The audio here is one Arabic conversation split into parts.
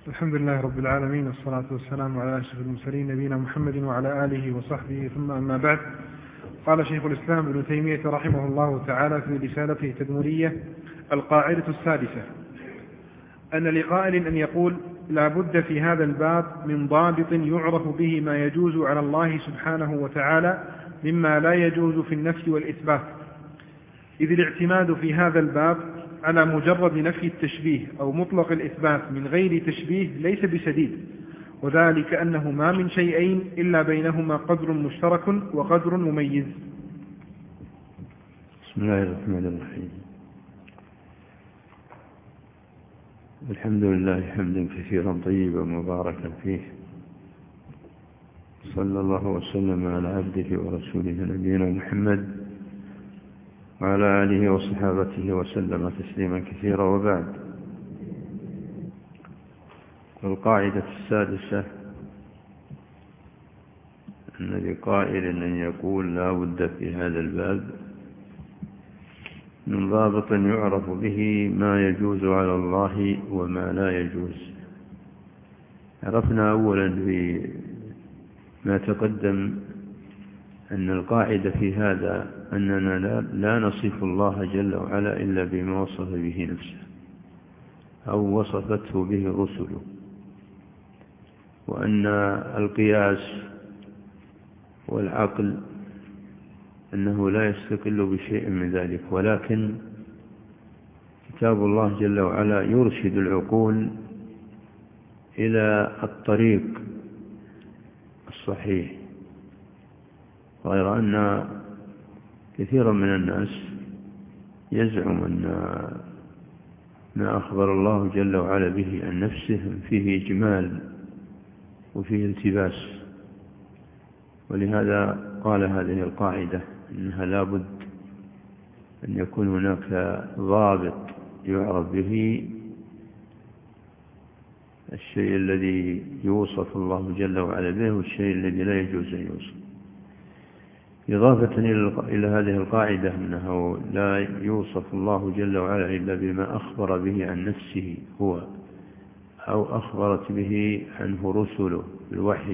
الحمد لله رب العالمين، والصلاة والسلام على أشرف المرسلين نبينا محمد وعلى آله وصحبه، ثم أما بعد. قال شيخ الإسلام ابن تيمية رحمه الله تعالى في رسالته التدمرية: القاعدة السادسة أن لقائل أن يقول: لا بد في هذا الباب من ضابط يعرف به ما يجوز على الله سبحانه وتعالى مما لا يجوز في النفي والإثبات، إذ الاعتماد في هذا الباب على مجرد نفي التشبيه أو مطلق الإثبات من غير تشبيه ليس بسديد، وذلك أنه ما من شيئين إلا بينهما قدر مشترك وقدر مميز. بسم الله الرحمن الرحيم. الحمد لله حمدا كثيرا طيبا مباركا فيه، صلى الله وسلم على عبده ورسوله نبينا محمد وعلى آله وصحابته وسلم تسليما كثيرا، وبعد. القاعدة السادسة أن لقائل أن يقول: لا بد في هذا الباب من ضابط يعرف به ما يجوز على الله وما لا يجوز. عرفنا أولا بما تقدم أن القاعدة في هذا أننا لا نصف الله جل وعلا إلا بما وصف به نفسه أو وصفته به رسله، وأن القياس والعقل أنه لا يستقل بشيء من ذلك، ولكن كتاب الله جل وعلا يرشد العقول إلى الطريق الصحيح، غير أن كثيرا من الناس يزعم أن ما أخبر الله جل وعلا به عن نفسه فيه إجمال وفيه التباس، ولهذا قال هذه القاعدة أنها لا بد أن يكون هناك ضابط يعرف به الشيء الذي يوصف الله جل وعلا به والشيء الذي لا يجوز أن يوصف. إضافة إلى هذه القاعدة أنه لا يوصف الله جل وعلا إلا بما أخبر به عن نفسه هو أو أخبرت به عنه رسله بالوحي.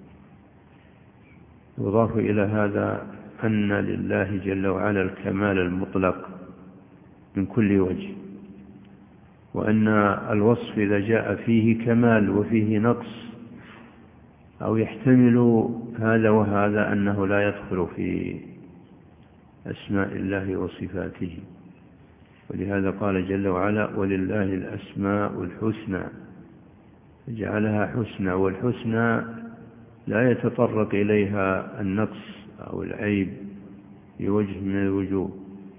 يضاف إلى هذا أن لله جل وعلا الكمال المطلق من كل وجه، وأن الوصف إذا جاء فيه كمال وفيه نقص أو يحتمل هذا وهذا أنه لا يدخل في أسماء الله وصفاته. ولهذا قال جل وعلا: ولله الأسماء الحسنى، جعلها حسنى، والحسنى لا يتطرق إليها النقص أو العيب بوجه من الوجوه،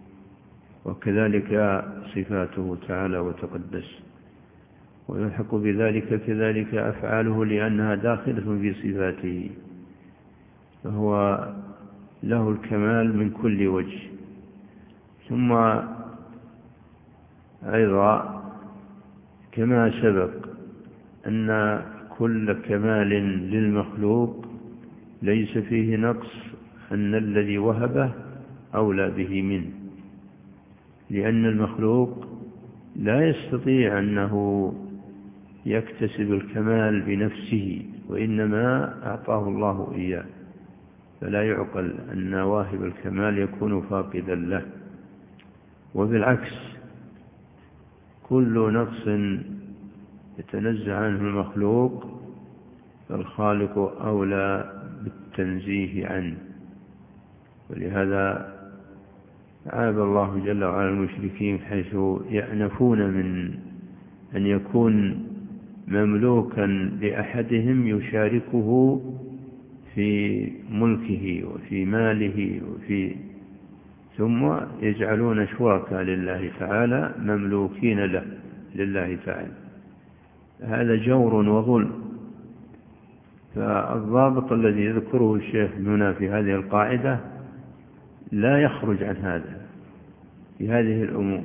وكذلك صفاته تعالى وتقدس، ويلحق بذلك كذلك أفعاله لأنها داخلة في صفاته، فهو له الكمال من كل وجه. ثم أيضا كما سبق أن كل كمال للمخلوق ليس فيه نقص، أن الذي وهبه أولى به منه، لأن المخلوق لا يستطيع أنه يكتسب الكمال بنفسه، وإنما أعطاه الله إياه، فلا يعقل أن واهب الكمال يكون فاقدا له. وبالعكس كل نقص يتنزع عنه المخلوق فالخالق أولى بالتنزيه عنه. ولهذا عاب الله جل وعلا المشركين حيث يأنفون من أن يكون مملوكا لأحدهم يشاركه في ملكه وفي ماله ثم يجعلون شركاء لله تعالى مملوكين له لله تعالى. هذا جور وظلم. فالضابط الذي يذكره الشيخ هنا في هذه القاعدة لا يخرج عن هذا في هذه الأمور،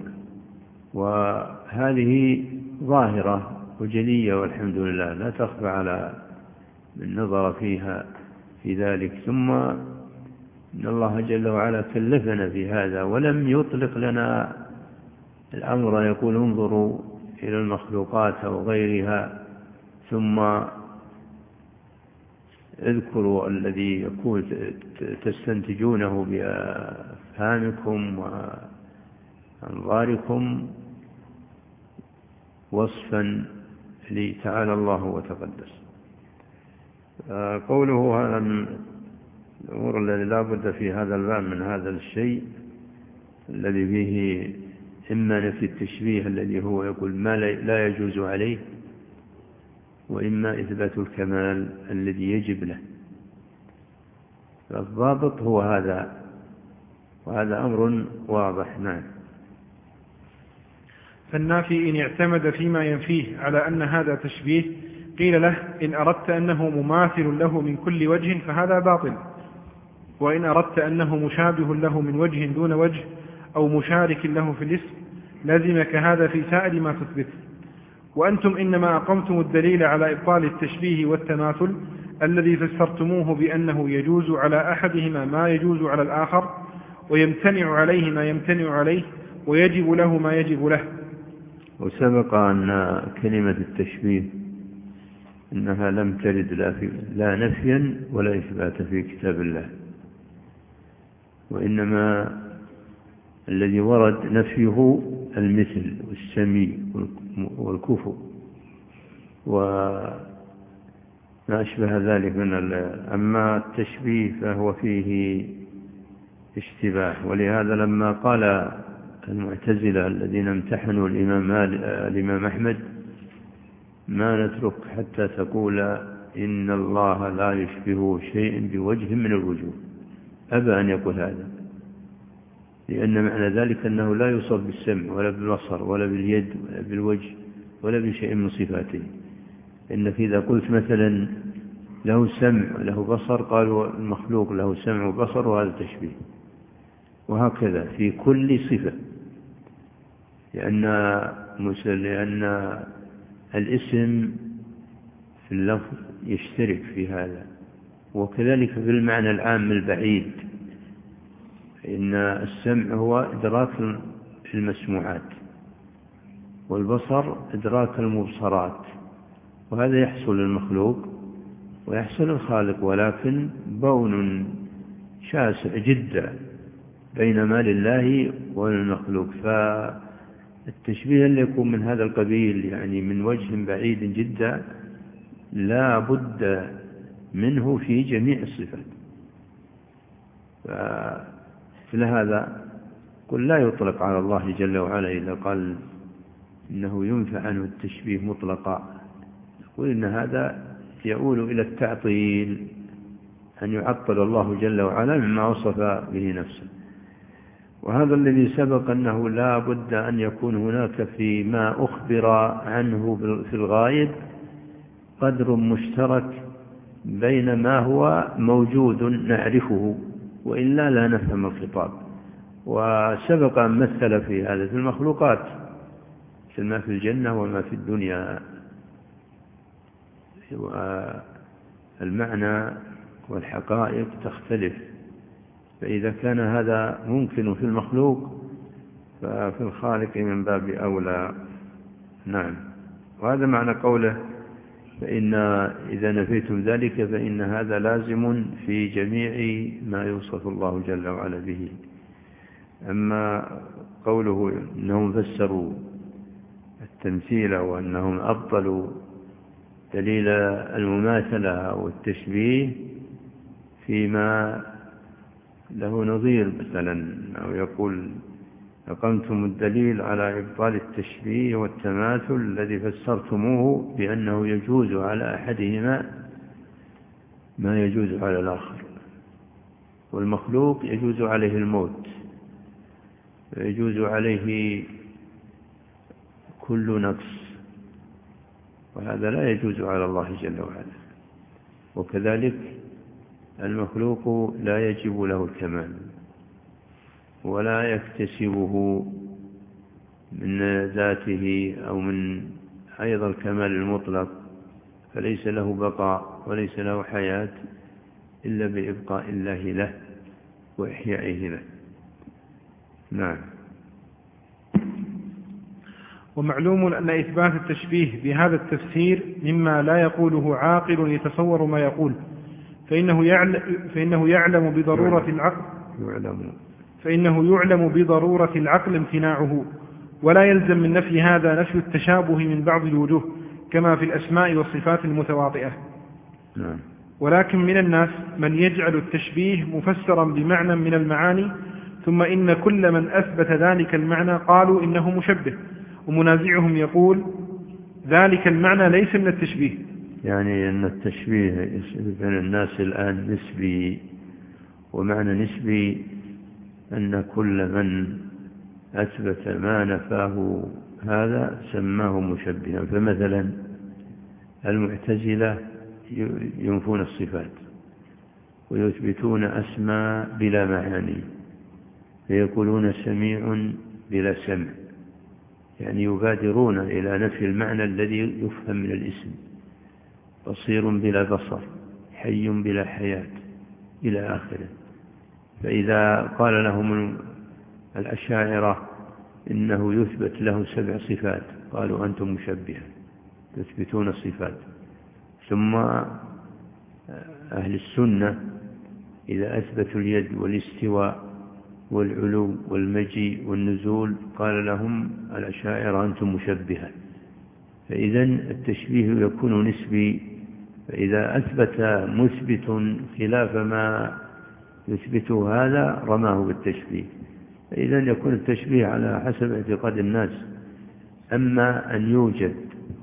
وهذه ظاهرة وجلية والحمد لله لا تخفى على من نظر فيها في ذلك. ثم إن الله جل وعلا كلفنا في هذا ولم يطلق لنا الأمر يقول انظروا إلى المخلوقات أو غيرها ثم اذكروا الذي يكون تستنتجونه بأفهامكم وأنظاركم وصفا لتعالى الله وتقدس. قوله هذا من الأمور الذي لا بد في هذا الباب من هذا الشيء الذي فيه إما نفي التشبيه الذي هو يقول ما لا يجوز عليه، وإما إثبات الكمال الذي يجب له. فالضابط هو هذا، وهذا أمر واضح. نعم. فالنافي إن اعتمد فيما ينفيه على أن هذا تشبيه قيل له إن أردت أنه مماثل له من كل وجه فهذا باطل، وإن أردت أنه مشابه له من وجه دون وجه أو مشارك له في الاسم لازمك هذا في سائر ما تثبت. وأنتم إنما أقمتم الدليل على إبطال التشبيه والتماثل الذي فسرتموه بأنه يجوز على أحدهما ما يجوز على الآخر، ويمتنع عليه ما يمتنع عليه، ويجب له ما يجب له. وسبق أن كلمة التشبيه إنها لم ترد لا نفيا ولا إثباتا في كتاب الله، وإنما الذي ورد نفيه المثل والسمي والكفو وما أشبه ذلك أما التشبيه فهو فيه اشتباه. ولهذا لما قال المعتزلة الذين امتحنوا الإمام أحمد ما نترك حتى تقول إن الله لا يشبه شيء بوجه من الوجوه، أبى أن يقول هذا، لأن معنى ذلك أنه لا يوصف بالسمع ولا بالبصر ولا باليد ولا بالوجه ولا بشيء من صفاته. إنك إذا قلت مثلا له سمع وله بصر قالوا المخلوق له سمع وبصر وهذا تشبيه، وهكذا في كل صفة، لأن الاسم في اللفظ يشترك في هذا، وكذلك في المعنى العام البعيد، إن السمع هو إدراك المسموعات، والبصر إدراك المبصرات، وهذا يحصل للمخلوق ويحصل للخالق، ولكن بون شاسع جدا بينما لله وللمخلوق. فالتشبيه اللي يكون من هذا القبيل يعني من وجه بعيد جدا لا بد منه في جميع الصفات. فلهذا قل لا يطلق على الله جل وعلا إذا قال إنه ينفع عنه التشبيه مطلقا، نقول إن هذا يؤول إلى التعطيل، أن يعطل الله جل وعلا مما وصف به نفسه. وهذا الذي سبق أنه لا بد أن يكون هناك فيما أخبر عنه في الغائب قدر مشترك بين ما هو موجود نعرفه، وإلا لا نفهم الخطاب. وسبق أن مثل في هذا في المخلوقات مثل ما في الجنة وما في الدنيا، والمعنى والحقائق تختلف. فإذا كان هذا ممكن في المخلوق ففي الخالق من باب أولى. نعم. وهذا معنى قوله فإن إذا نفيتم ذلك فإن هذا لازم في جميع ما يوصف الله جل وعلا به. أما قوله إنهم فسروا التمثيل وأنهم أبطلوا دليل المماثلة والتشبيه فيما له نظير مثلا، أو يقول أقمتم الدليل على إبطال التشبيه والتماثل الذي فسرتموه بأنه يجوز على أحدهما ما يجوز على الآخر، والمخلوق يجوز عليه الموت ويجوز عليه كل نقص، وهذا لا يجوز على الله جل وعلا. وكذلك المخلوق لا يجب له الكمال ولا يكتسبه من ذاته أو من أيضا الكمال المطلق، فليس له بقاء وليس له حياة إلا بإبقاء الله له وإحيائه له. نعم. ومعلوم أن إثبات التشبيه بهذا التفسير مما لا يقوله عاقل يتصور ما يقول، فإنه يعلم بضرورة العقل امتناعه، ولا يلزم من نفي هذا نفي التشابه من بعض الوجوه كما في الأسماء والصفات المتواطئة. ولكن من الناس من يجعل التشبيه مفسرا بمعنى من المعاني، ثم إن كل من أثبت ذلك المعنى قالوا إنه مشبه، ومنازعهم يقول ذلك المعنى ليس من التشبيه. يعني أن التشبيه بين الناس الآن نسبي، ومعنى نسبي أن كل من أثبت ما نفاه هذا سماه مشبها. فمثلا المعتزلة ينفون الصفات ويثبتون أسماء بلا معاني، فيقولون سميع بلا سمع، يعني يبادرون إلى نفي المعنى الذي يفهم من الاسم، بصير بلا بصر، حي بلا حياة إلى آخره. فإذا قال لهم الأشاعرة إنه يثبت له 7 صفات قالوا أنتم مشبهة تثبتون الصفات. ثم أهل السنة إذا أثبتوا اليد والاستواء والعلو والمجيء والنزول قال لهم الأشاعرة أنتم مشبهة. فإذن التشبيه يكون نسبي، فإذا أثبت مثبت خلاف ما يثبته هذا رماه بالتشبيه، فإذن يكون التشبيه على حسب اعتقاد الناس. أما أن يوجد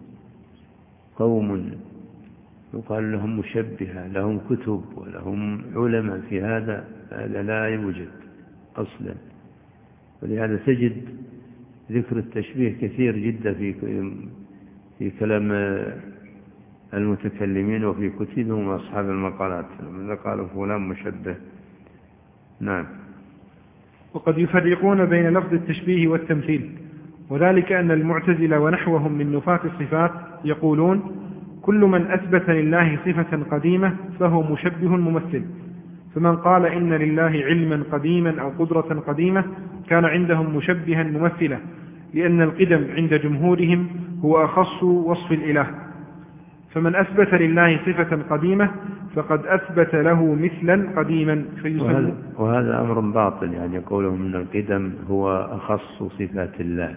قوم يقال لهم مشبهة لهم كتب ولهم علماء في هذا لا يوجد أصلا. ولهذا تجد ذكر التشبيه كثير جدا في كلام المتكلمين وفي كتبهم وأصحاب المقالات، من قالوا فلان مشبه. نعم. وقد يفرقون بين لفظ التشبيه والتمثيل، وذلك أن المعتزلة ونحوهم من نفاة الصفات يقولون كل من أثبت لله صفة قديمة فهو مشبه ممثل، فمن قال إن لله علما قديما أو قدرة قديمة كان عندهم مشبها ممثلا، لأن القدم عند جمهورهم هو أخص وصف الإله، فمن أثبت لله صفة قديمة فقد أثبت له مثلا قديما وهذا أمر باطل، يعني قولهم من القدم هو أخص صفات الله.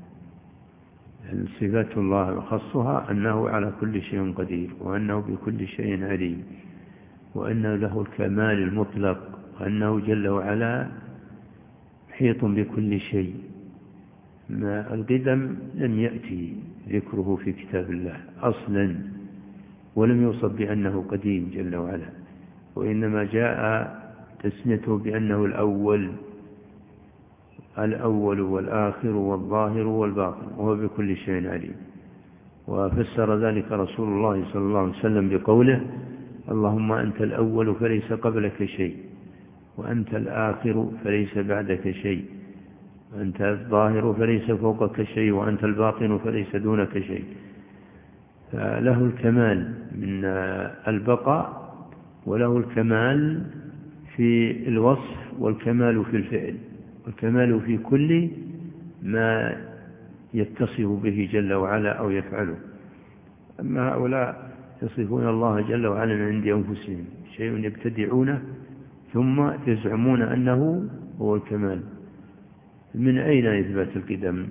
صفات الله أخصها أنه على كل شيء قدير، وأنه بكل شيء عليم، وأنه له الكمال المطلق، وأنه جل وعلا محيط بكل شيء. ما القدم لم يأتي ذكره في كتاب الله أصلا، ولم يوصف بأنه قديم جل وعلا، وإنما جاء تسميته بأنه الأول والآخر والظاهر والباطن، وهو بكل شيء عليم. وفسر ذلك رسول الله صلى الله عليه وسلم بقوله اللهم أنت الأول فليس قبلك شيء، وأنت الآخر فليس بعدك شيء، وأنت الظاهر فليس فوقك شيء، وأنت الباطن فليس دونك شيء. فله الكمال من البقاء، وله الكمال في الوصف، والكمال في الفعل، والكمال في كل ما يتصف به جل وعلا أو يفعله. أما هؤلاء يصفون الله جل وعلا من عند أنفسهم شيء يبتدعونه ثم يزعمون أنه هو الكمال. من أين إثبات القدم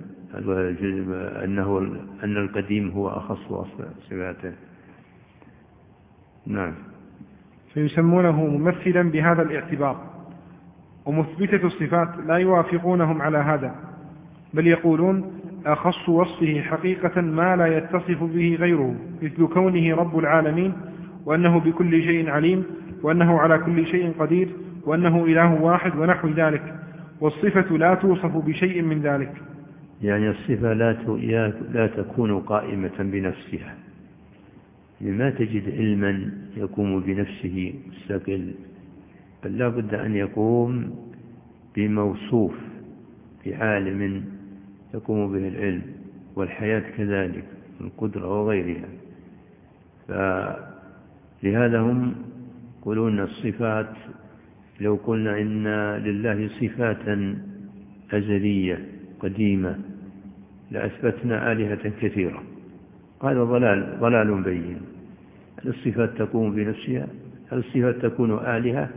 أن القديم هو أخص صفاته؟ نعم. فيسمونه ممثلا بهذا الاعتبار، ومثبتة الصفات لا يوافقونهم على هذا، بل يقولون أخص وصفه حقيقة ما لا يتصف به غيره، مثل كونه رب العالمين، وأنه بكل شيء عليم، وأنه على كل شيء قدير، وأنه إله واحد ونحو ذلك، والصفة لا توصف بشيء من ذلك. يعني الصفة لا تكون قائمة بنفسها، لما تجد علما يقوم بنفسه مستقل، بل لا بد أن يقوم بموصوف بعالم يقوم به العلم، والحياة كذلك، القدرة وغيرها. فلهذا هم يقولون الصفات، لو قلنا إن لله صفات أزلية قديمة لأثبتنا آلهة كثيرة. هذا ضلال بين. هل الصفات تقوم بنفسها؟ هل الصفات تكون آلهة؟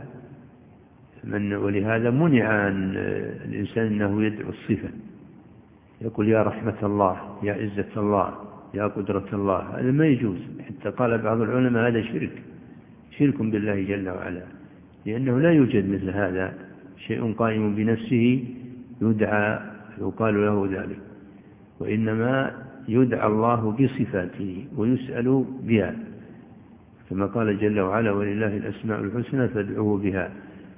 ولهذا منع عن الإنسان أنه يدعو الصفة، يقول يا رحمة الله، يا عزة الله، يا قدرة الله. هذا ما يجوز. حتى قال بعض العلماء هذا شرك بالله جل وعلا، لأنه لا يوجد مثل هذا شيء قائم بنفسه يدعى يقال له ذلك، وإنما يدعى الله بصفاته ويسأل بها، كما قال جل وعلا ولله الأسماء الحسنى فادعوه بها.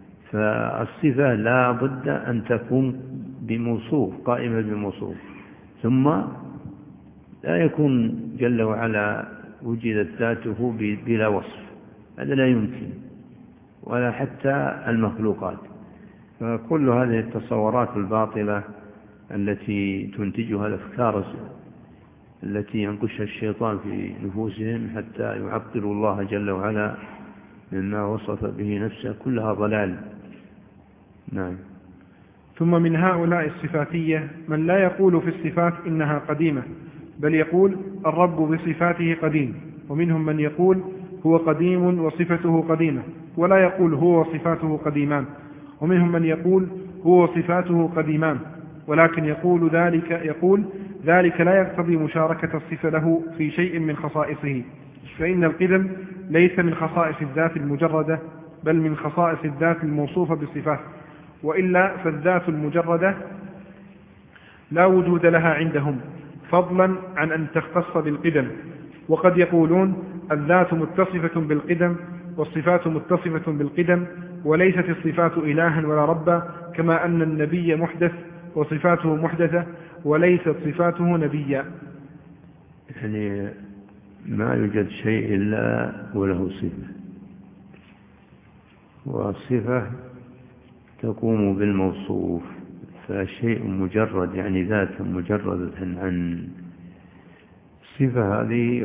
فالصفة لا بد أن تكون بموصوف، قائمة بموصوف، ثم لا يكون جل وعلا وجدت ذاته بلا وصف، هذا لا يمكن، ولا حتى المخلوقات. فكل هذه التصورات الباطلة التي تنتجها الأفكار التي ينقشها الشيطان في نفوسهم حتى يعطلوا الله جل وعلا مما وصف به نفسه، كلها ضلال. نعم. ثم من هؤلاء الصفاتية من لا يقول في الصفات إنها قديمة، بل يقول الرب بصفاته قديم، ومنهم من يقول هو قديم وصفته قديمة، ولا يقول هو وصفاته قديمان، ومنهم من يقول هو وصفاته قديمان، ولكن يقول ذلك لا يقتضي مشاركة الصفة له في شيء من خصائصه، فإن القدم ليس من خصائص الذات المجردة، بل من خصائص الذات الموصوفة بالصفات، وإلا فالذات المجردة لا وجود لها عندهم، فضلا عن أن تختص بالقدم. وقد يقولون الذات متصفة بالقدم والصفات متصفة بالقدم، وليست الصفات إلها ولا ربا، كما أن النبي محدث وصفاته محدثة وليست صفاته نبيا. يعني ما يوجد شيء إلا وله صفة، والصفة تقوم بالموصوف، فشيء مجرد يعني ذات مجردة عن الصفة، هذه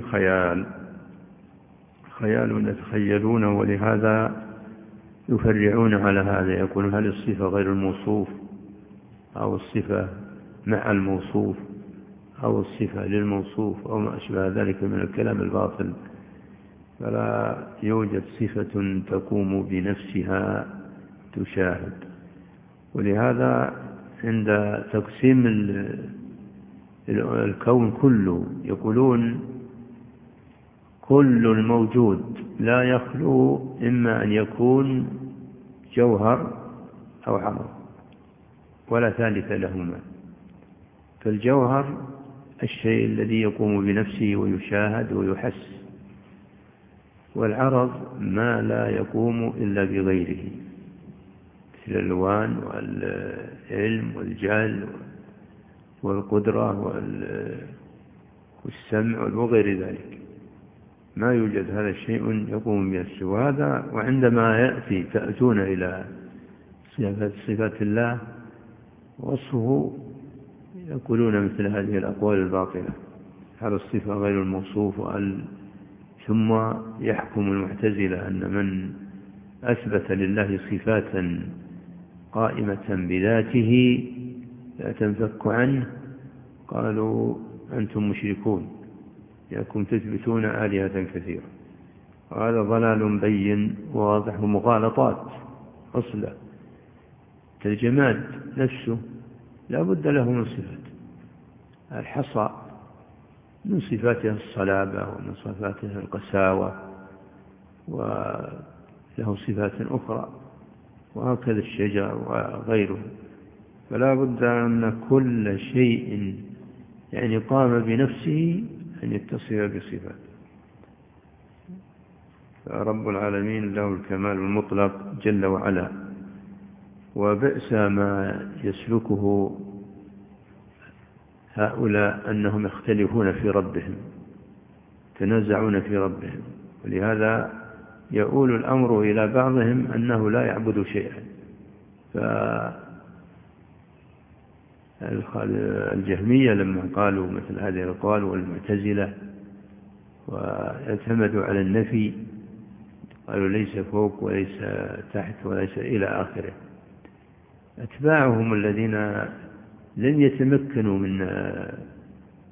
خيال يتخيلونه، ولهذا يفرعون على هذا، يقولون هل الصفة غير الموصوف، أو الصفة مع الموصوف، أو الصفة للموصوف، أو ما أشبه ذلك من الكلام الباطل. فلا يوجد صفة تقوم بنفسها تشاهد. ولهذا عند تقسيم الكون كله يقولون كل الموجود لا يخلو إما أن يكون جوهر أو عرض، ولا ثالث لهما. فالجوهر الشيء الذي يقوم بنفسه ويشاهد ويحس، والعرض ما لا يقوم إلا بغيره، مثل الألوان والعلم والجهل والقدرة والسمع وغير ذلك. ما يوجد هذا الشيء يقوم بنفسه. وعندما تأتون إلى صفات الله وصفه يقولون مثل هذه الأقوال الباطلة، هذا الصفة غير الموصوف. ثم يحكم المعتزلة أن من أثبت لله صفات قائمة بذاته لا تنفك عنه، قالوا أنتم مشركون لأنكم تثبتون آلهة كثيرة. وهذا ضلال بين واضح ومغالطات أصلا. الجماد نفسه لا بد له من صفات. الحصى من صفاته الصلابة ومن صفاته القساوة، وله صفات أخرى، وهكذا الشجر وغيره. فلا بد أن كل شيء يعني قام بنفسه أن يتصف بصفات. فرب العالمين له الكمال المطلق جل وعلا. وبئس ما يسلكه هؤلاء أنهم يختلفون في ربهم، تنازعون في ربهم، ولهذا يؤول الأمر إلى بعضهم أنه لا يعبد شيئا. فالجهمية لما قالوا مثل هذه الأقوال والمعتزلة واعتمدوا على النفي، قالوا ليس فوق وليس تحت وليس إلى آخره، أتباعهم الذين لم يتمكنوا من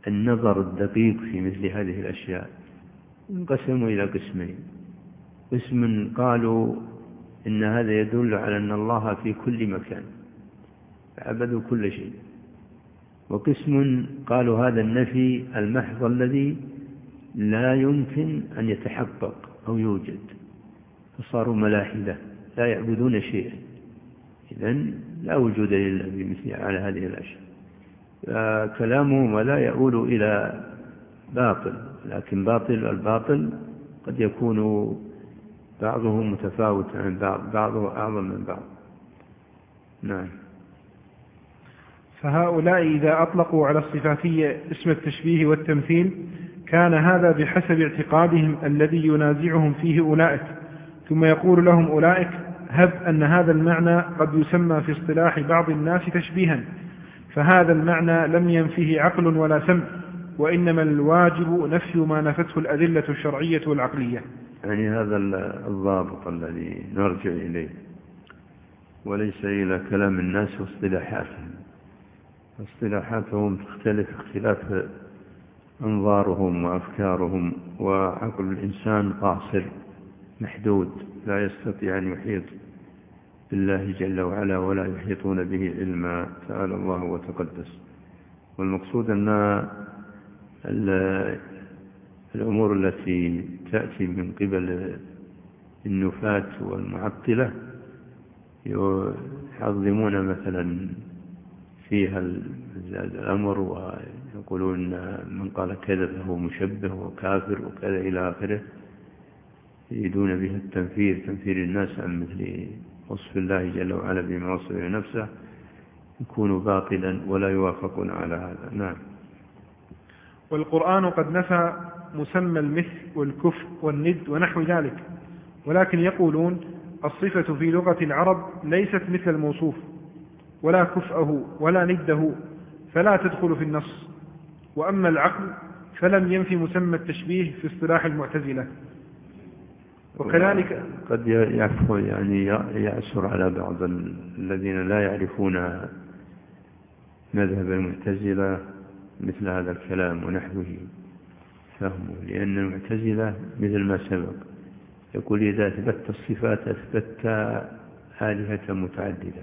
النظر الدقيق في مثل هذه الأشياء. انقسموا إلى قسمين: قسم قالوا إن هذا يدل على أن الله في كل مكان فعبدوا كل شيء، وقسم قالوا هذا النفي المحض الذي لا يمكن أن يتحقق أو يوجد، فصاروا ملاحدة لا يعبدون شيئا، إذن لا وجود لله بمثل على هذه الأشياء. كلامهم لا يؤول إلى باطل، لكن الباطل قد يكون بعضه متفاوت عن بعضه أعظم من بعض. نعم. فهؤلاء إذا أطلقوا على الصفاتية اسم التشبيه والتمثيل كان هذا بحسب اعتقادهم الذي ينازعهم فيه أولئك، ثم يقول لهم أولئك: هب أن هذا المعنى قد يسمى في اصطلاح بعض الناس تشبيها، فهذا المعنى لم ينفه عقل ولا سمع، وإنما الواجب نفي ما نفته الأدلة الشرعية والعقلية. يعني هذا الضابط الذي نرجع إليه، وليس إلى كلام الناس واصطلاحاتهم. اصطلاحاتهم تختلف اختلاف أنظارهم وأفكارهم، وعقل الإنسان قاصر محدود لا يستطيع أن يحيط بالله جل وعلا ولا يحيطون به علما، تعالى الله وتقدس. والمقصود أن الأمور التي تأتي من قبل النفاة والمعطلة يعظمون مثلا فيها الأمر، ويقولون من قال كذا فهو مشبه وكافر وكذا إلى آخره، يريدون بها تنفير الناس عن مثل وصف الله جل وعلا بما وصف نفسه، يكون باطلا ولا يوافقون على هذا. نعم. والقرآن قد نفى مسمى المثل والكفء والند ونحو ذلك، ولكن يقولون الصفة في لغة العرب ليست مثل الموصوف ولا كفءه ولا نده، فلا تدخل في النص. وأما العقل فلم ينفي مسمى التشبيه في اصطلاح المعتزلة. وكذلك قد يعسر على بعض الذين لا يعرفون مذهب المعتزلة مثل هذا الكلام ونحوه فهمه، لأن المعتزلة مثل ما سبق يقول إذا أثبت الصفات أثبت آلهة متعددة،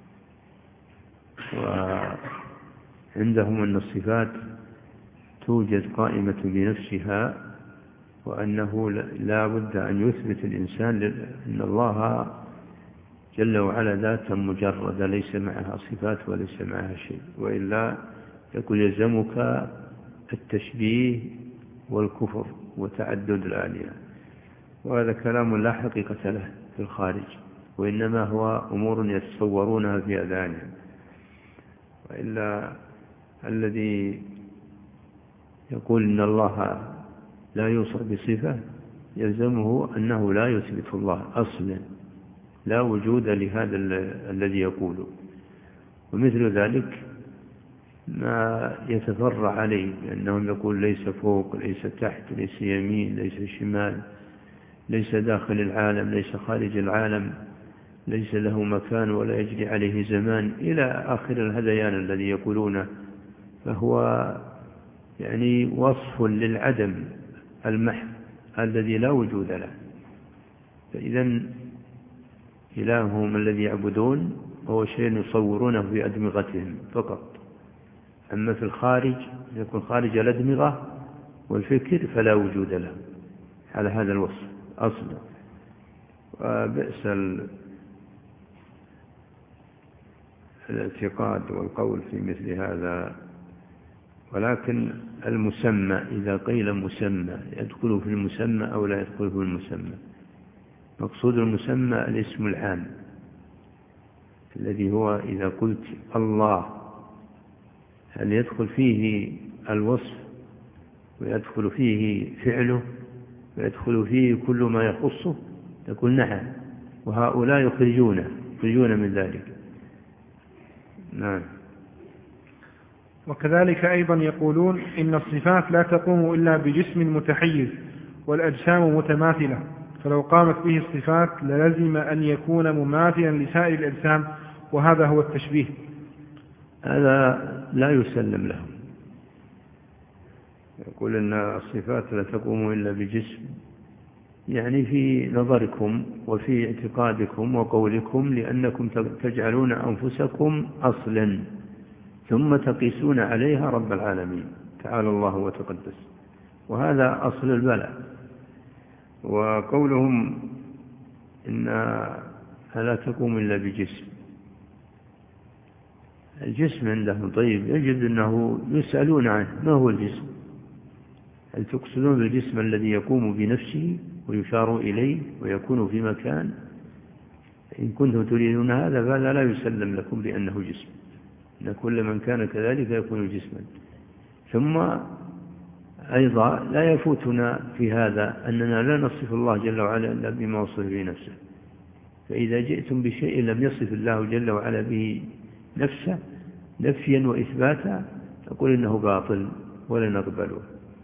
وعندهم أن الصفات توجد قائمة بنفسها، وأنه لا بد أن يثبت الإنسان أن الله جل وعلا ذاتا مجردة ليس معها صفات وليس معها شيء، وإلا يقول يلزمك التشبيه والكفر وتعدد الآلهة. وهذا كلام لا حقيقة له في الخارج، وإنما هو أمور يتصورونها في أذهانهم. وإلا الذي يقول إن الله لا يوصف بصفة يلزمه أنه لا يثبت الله أصلا، لا وجود لهذا الذي يقوله. ومثل ذلك ما يتفرع عليه، لأنهم يقول ليس فوق ليس تحت ليس يمين ليس شمال، ليس داخل العالم ليس خارج العالم، ليس له مكان ولا يجري عليه زمان، إلى آخر الهذيان الذي يقولونه. فهو وصف للعدم المحض الذي لا وجود له. فإذا إلههم الذي يعبدون هو شيء يصورونه في أدمغتهم فقط، أما في الخارج يكون خارج الأدمغة والفكر فلا وجود له على هذا الوصف أصلا. وبئس الاعتقاد والقول في مثل هذا. ولكن المسمى إذا قيل مسمى يدخل في المسمى أو لا يدخل في المسمى؟ مقصود المسمى الاسم العام الذي هو إذا قلت الله هل يدخل فيه الوصف ويدخل فيه فعله ويدخل فيه كل ما يخصه؟ تقول نعم، وهؤلاء يخرجون من ذلك. نعم. وكذلك أيضا يقولون إن الصفات لا تقوم إلا بجسم متحيز والأجسام متماثلة، فلو قامت به الصفات للزم أن يكون مماثلا لسائر الأجسام، وهذا هو التشبيه. هذا لا يسلم له، يقول أن الصفات لا تقوم إلا بجسم، يعني في نظركم وفي اعتقادكم وقولكم، لأنكم تجعلون أنفسكم أصلا ثم تقيسون عليها رب العالمين تعالى الله وتقدس، وهذا أصل البلاء. وقولهم إنها لا تقوم إلا بجسم، الجسم عندهم طيب يجب أنه يسألون عنه ما هو الجسم؟ هل تقصدون بالجسم الذي يقوم بنفسه ويشار إليه ويكون في مكان؟ إن كنتم تريدون هذا فهذا لا يسلم لكم بأنه جسم، إن كل من كان كذلك يكون جسما. ثم أيضا لا يفوتنا في هذا أننا لا نصف الله جل وعلا إلا بما وصف به نفسه، فإذا جئتم بشيء لم يصف الله جل وعلا به نفسه نفيا وإثباتا نقول إنه باطل ولا نقبله.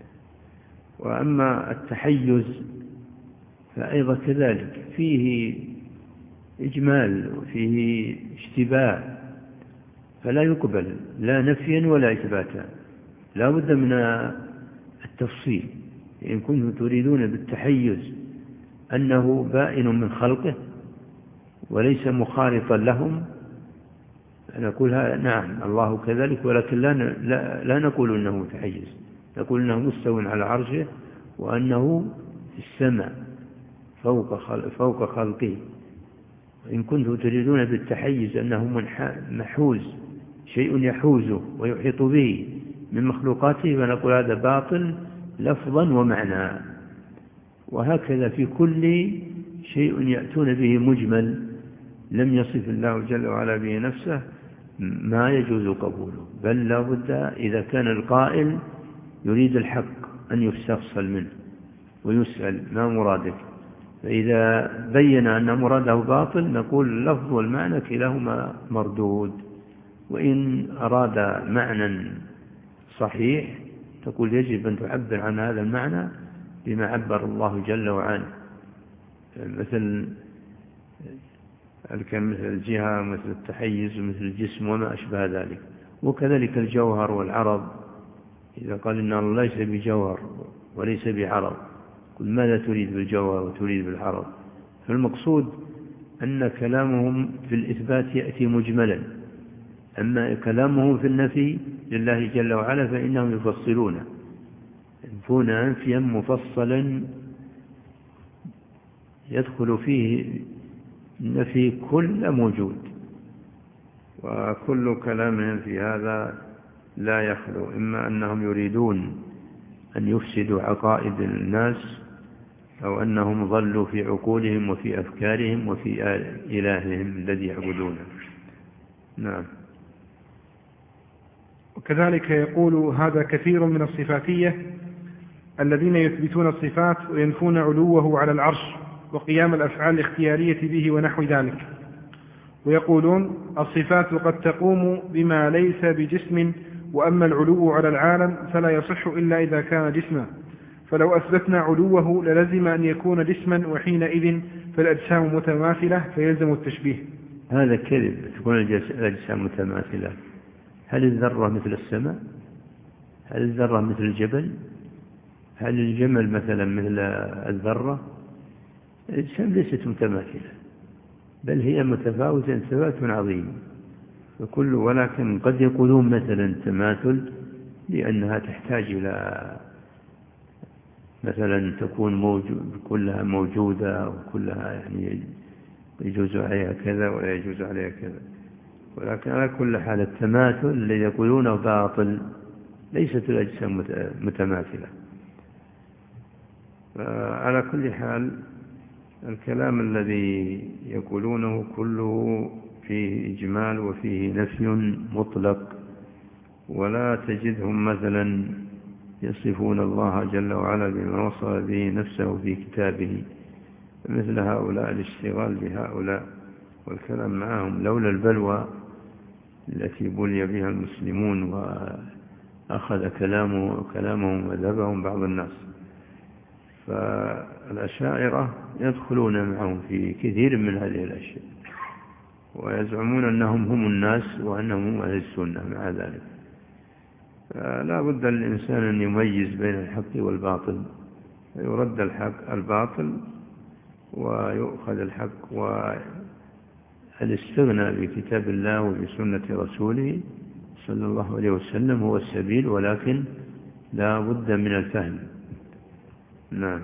وأما التحيز فأيضا كذلك فيه إجمال وفيه اشتباه، فلا يقبل لا نفيا ولا إثباتا، لا بد من التفصيل. إن كنتم تريدون بالتحيز أنه بائن من خلقه وليس مخالطا لهم نقول نعم الله كذلك، ولكن لا نقول أنه متحيز، نقول أنه مستو على عرشه وأنه في السماء فوق خلقه. إن كنتم تريدون بالتحيز أنه محوز، شيء يحوزه ويحيط به من مخلوقاته، فنقول هذا باطل لفظا ومعنى. وهكذا في كل شيء يأتون به مجمل لم يصف الله جل وعلا به نفسه ما يجوز قبوله، بل لا بد إذا كان القائل يريد الحق أن يستفصل منه ويسأل ما مرادك، فإذا بين أن مراده باطل نقول اللفظ والمعنى كلاهما مردود. وإن أراد معنى صحيح تقول يجب أن تعبر عن هذا المعنى بما عبر الله جل وعلا، مثل الجهة مثل التحيز ومثل الجسم وما أشبه ذلك. وكذلك الجوهر والعرض، إذا قال إن الله ليس بجوهر وليس بعرض قل ماذا تريد بالجوهر وتريد بالعرض؟ فالمقصود أن كلامهم في الإثبات يأتي مجملا، أما كلامهم في النفي لله جل وعلا فإنهم يفصلون ينفون أنفيا مفصلا يدخل فيه نفي كل موجود، وكل كلامهم في هذا لا يخلو إما أنهم يريدون أن يفسدوا عقائد الناس، أو أنهم ضلوا في عقولهم وفي أفكارهم وفي إلههم الذي يعبدونه. نعم. وكذلك يقول هذا كثير من الصفاتية الذين يثبتون الصفات وينفون علوه على العرش وقيام الأفعال الاختيارية به ونحو ذلك، ويقولون الصفات قد تقوم بما ليس بجسم، وأما العلو على العالم فلا يصح إلا إذا كان جسما، فلو أثبتنا علوه للزم أن يكون جسما، وحينئذ فالأجسام متماثلة فيلزم التشبيه. هذا كذب، تكون الأجسام متماثلة. هل الذرة مثل السماء؟ هل الذرة مثل الجبل؟ هل الجمل مثلا مثل الذرة؟ الأجسام ليست متماثلة، بل هي متفاوتة تفاوت عظيم، ولكن قد يقولون مثلا تماثل لأنها تحتاج إلى مثلا تكون كلها موجودة وكلها يعني يجوز عليها كذا ولا يجوز عليها كذا، ولكن على كل حال التماثل الذي يقولونه باطل، ليست الأجسام متماثلة. على كل حال الكلام الذي يقولونه كله فيه إجمال وفيه نفي مطلق، ولا تجدهم مثلا يصفون الله جل وعلا بما وصف به نفسه في كتابه، مثل هؤلاء الاشتغال بهؤلاء والكلام معهم لولا البلوى التي بلي بها المسلمون وأخذ كلامهم وذهبهم بعض الناس. فالأشاعرة يدخلون معهم في كثير من هذه الأشياء ويزعمون أنهم هم الناس وأنهم هم أهل السنة مع ذلك. لا بد للإنسان أن يميز بين الحق والباطل، يرد الباطل ويؤخذ الحق، والاستغنى بكتاب الله وبسنة رسوله صلى الله عليه وسلم هو السبيل، ولكن لا بد من الفهم. نعم.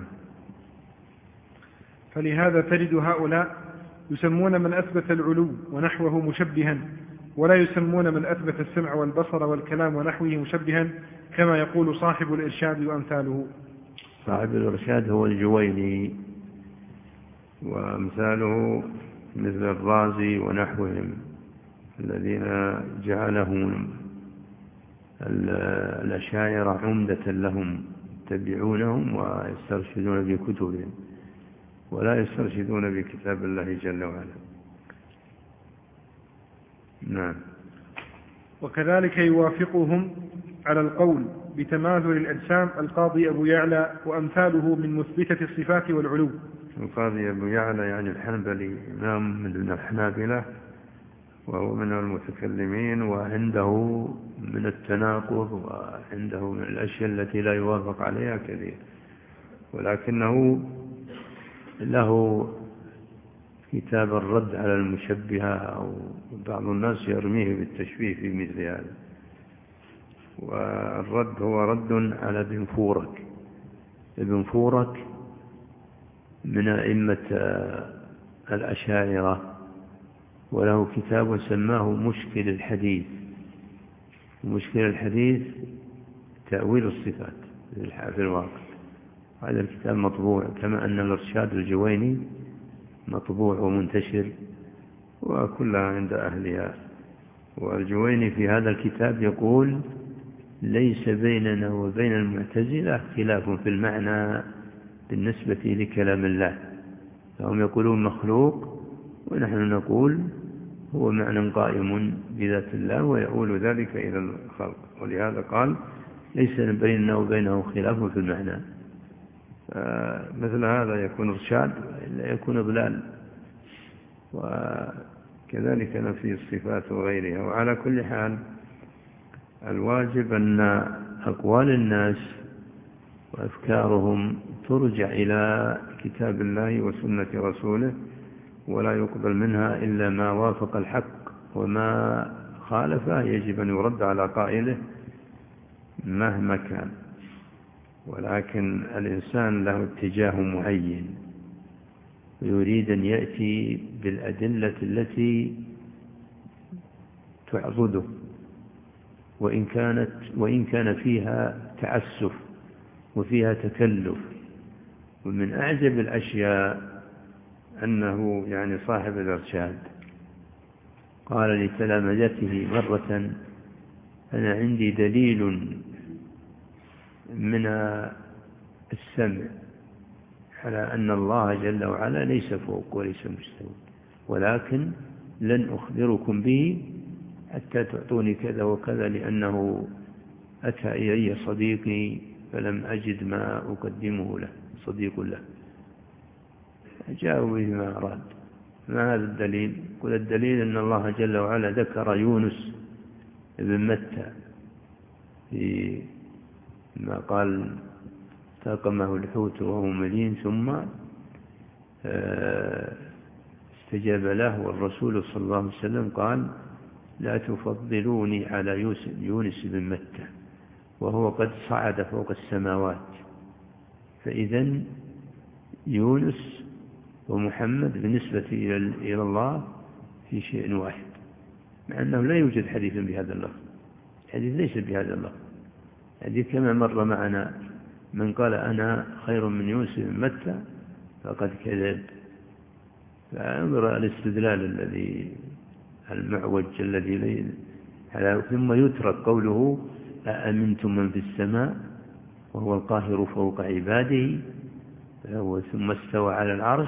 فلهذا تجد هؤلاء يسمون من أثبت العلو ونحوه مشبها، ولا يسمون من أثبت السمع والبصر والكلام ونحوه مشبها، كما يقول صاحب الإرشاد وأمثاله. صاحب الإرشاد هو الجويني وأمثاله مثل الرازي ونحوهم الذين جعلهم الأشاعرة عمدة لهم، يتبعونهم ويسترشدون بكتبهم ولا يسترشدون بكتاب الله جل وعلا. نعم. وكذلك يوافقهم على القول بتماثل الأجسام القاضي أبو يعلى وأمثاله من مثبتة الصفات والعلو. القاضي أبو يعلى يعني الحنبلي، إمام من الحنابلة، وهو من المتكلمين، وعنده من التناقض وعنده من الأشياء التي لا يوافق عليها كثير، ولكنه له كتاب الرد على المشبهة، أو بعض الناس يرميه بالتشبيه في مثل هذا. والرد هو رد على ابن فورك. ابن فورك من أئمة الأشاعرة، وله كتاب سماه مشكل الحديث. مشكل الحديث تأويل الصفات في الواقع. هذا الكتاب مطبوع، كما أن الإرشاد الجويني مطبوع ومنتشر وكلها عند أهلها. والجويني في هذا الكتاب يقول: ليس بيننا وبين المعتزلة اختلاف في المعنى بالنسبة لكلام الله، فهم يقولون مخلوق ونحن نقول هو معنى قائم بذات الله ويؤول ذلك إلى الخلق، ولهذا قال: ليس بيننا وبينه خلاف في المعنى. مثل هذا يكون إرشاد إلا يكون إضلال، وكذلك نفي الصفات وغيرها. وعلى كل حال الواجب أن أقوال الناس وأفكارهم ترجع إلى كتاب الله وسنة رسوله، ولا يقبل منها إلا ما وافق الحق، وما خالفه يجب أن يرد على قائله مهما كان. ولكن الإنسان له اتجاه معين ويريد أن يأتي بالأدلة التي تعضده، وإن كان فيها تعسف وفيها تكلف. ومن أعجب الأشياء أنه يعني صاحب الإرشاد قال لتلامذته مرة: أنا عندي دليل من السمع على أن الله جل وعلا ليس فوق وليس مستوى، ولكن لن أخبركم به حتى تعطوني كذا وكذا، لأنه أتى إلي صديقي فلم أجد ما أقدمه له، صديق له، جاءوا به ما أراد. ما هذا الدليل؟ قل الدليل أن الله جل وعلا ذكر يونس بن متى في ما قال: تاقمه الحوت وهو ملين ثم استجاب له، والرسول صلى الله عليه وسلم قال: لا تفضلوني على يونس بن متى وهو قد صعد فوق السماوات. فإذا يونس ومحمد بالنسبة إلى الله في شيء واحد، مع أنه لا يوجد حديث بهذا اللفظ. الحديث ليس بهذا اللفظ. حديث كما مر معنا: من قال أنا خير من يونس بن متى فقد كذب. فأنظر الاستدلال الذي المعوج الذي ثم يترك قوله: أأمنتم من في السماء وهو القاهر فوق عباده ثم استوى على العرش.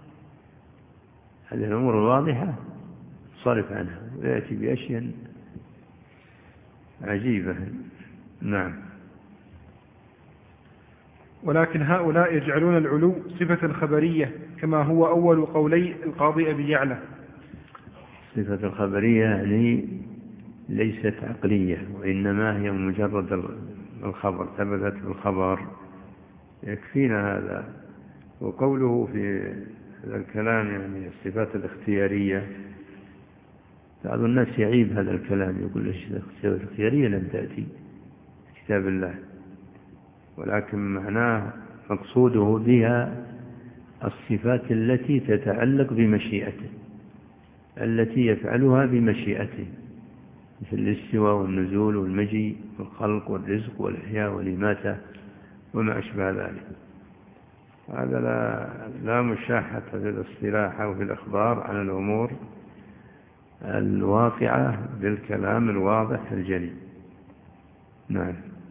هذه الأمور الواضحة صرف عنها ويأتي بأشياء عجيبة. نعم. ولكن هؤلاء يجعلون العلو صفة خبرية، كما هو أول قولي القاضي أبي يعلى. صفة الخبرية يعني ليست عقلية، وإنما هي مجرد الخبر، ثبتت بالخبر، يكفينا هذا. وقوله في الكلام يعني الصفات الاختيارية، بعض الناس يعيب هذا الكلام، يقول الصفات الاختيارية لم تأتي في كتاب الله، ولكن معناه مقصوده بها الصفات التي تتعلق بمشيئته، التي يفعلها بمشيئته، مثل الاستواء والنزول والمجيء والخلق والرزق والإحياء والإماتة وما أشبه ذلك. هذا لا مشاحة في الاصطلاح أو في الأخبار عن الأمور الواقعة بالكلام الواضح الجلي. نعم.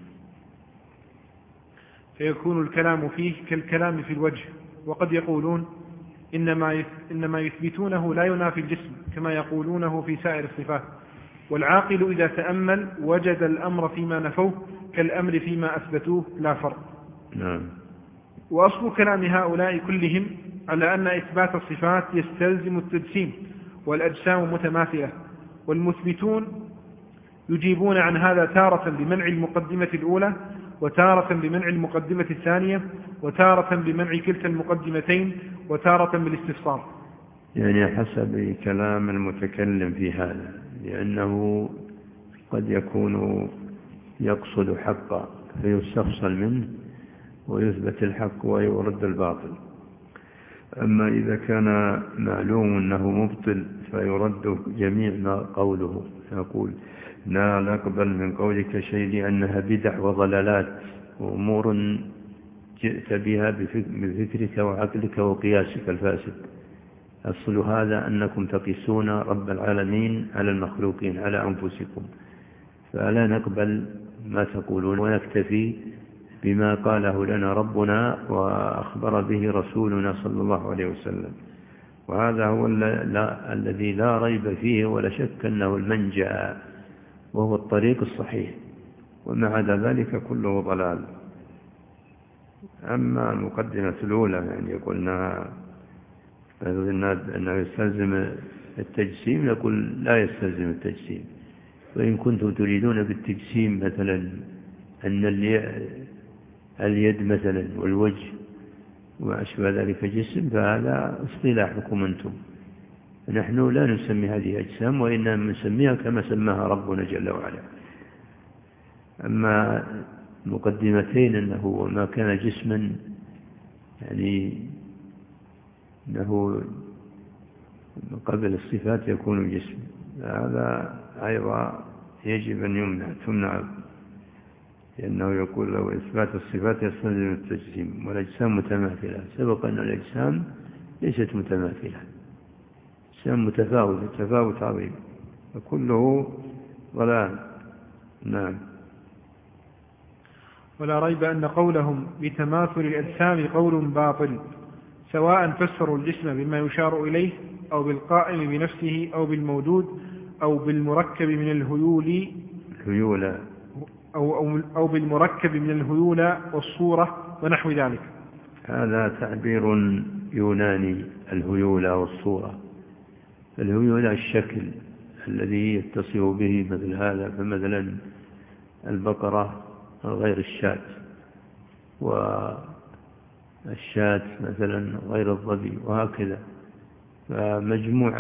فيكون الكلام فيه كالكلام في الوجه. وقد يقولون إنما يثبتونه لا ينافي الجسم كما يقولونه في سائر الصفات، والعاقل إذا تأمل وجد الأمر فيما نفوه كالأمر فيما أثبتوه لا فرق. نعم. وأصل كلام هؤلاء كلهم على أن إثبات الصفات يستلزم التجسيم والأجسام متماثلة، والمثبتون يجيبون عن هذا تارة بمنع المقدمة الأولى، وتارة بمنع المقدمة الثانية، وتارة بمنع كلتا المقدمتين، وتارة بالاستفسار، يعني حسب كلام المتكلم في هذا، لأنه قد يكون يقصد حقا فيستفصل منه ويثبت الحق ويرد الباطل. أما إذا كان معلوم أنه مبطل فيرد جميع ما قوله، يقول لا نقبل من قولك شيء لأنها بدع وضلالات وأمور جئت بها بفكرك وعقلك وقياسك الفاسد. أصل هذا أنكم تقيسون رب العالمين على المخلوقين على أنفسكم، فلا نقبل ما تقولون ونكتفي بما قاله لنا ربنا وأخبر به رسولنا صلى الله عليه وسلم. وهذا هو الذي لا ريب فيه ولا شك أنه المنجأ وهو الطريق الصحيح، وما عدا ذلك كله ضلال. أما المقدمة الأولى يعني قلنا أنه يستلزم التجسيم، نقول لا يستلزم التجسيم. وإن كنتم تريدون بالتجسيم مثلا أن اليد مثلا والوجه وأشبه ذلك جسم، فهذا اصطلاحكم أنتم. نحن لا نسمي هذه أجسام، وإنما نسميها كما سماها ربنا جل وعلا. أما مقدمتين أنه ما كان جسما يعني أنه قبل الصفات يكون جسم، هذا أيضا يجب أن تمنع، لأنه يقول لو إثبات الصفات يستلزم التجسيم، والأجسام متماثلة. سبق أن الأجسام ليست متماثلة، أجسام متفاوتة تفاوت عظيم، وكله ضلال. نعم. ولا ريب أن قولهم بتماثل الأجسام قول باطل، سواء فسروا الجسم بما يشار إليه أو بالقائم بنفسه أو بالموجود أو بالمركب من الهيولى أو بالمركب من الهيولى والصورة ونحو ذلك. هذا تعبير يوناني، الهيولى والصورة. الهيولى الشكل الذي يتصف به مثل هذا، فمثلا البقرة غير الشاة، والشاة مثلا غير الظبي، وهكذا. فمجموع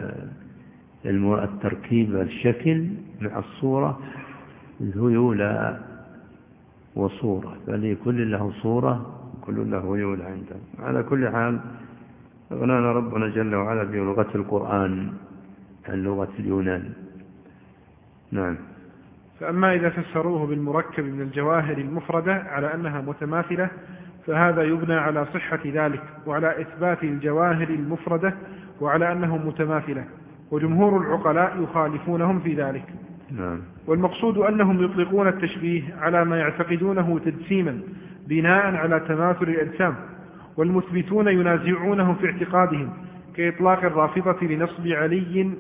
التركيب الشكل مع الصورة الهيولى وصورة، فلكل له صورة كل له هيولى عنده. على كل حال أغنانا ربنا جل وعلا بلغة القرآن عن لغة اليونان. نعم. فأما إذا فسروه بالمركب من الجواهر المفردة على أنها متماثلة، فهذا يبنى على صحة ذلك وعلى إثبات الجواهر المفردة وعلى أنهم متماثلة، وجمهور العقلاء يخالفونهم في ذلك. نعم. والمقصود أنهم يطلقون التشبيه على ما يعتقدونه تجسيما بناء على تماثل الأجسام، والمثبتون ينازعونهم في اعتقادهم كإطلاق الرافضة لنصب علي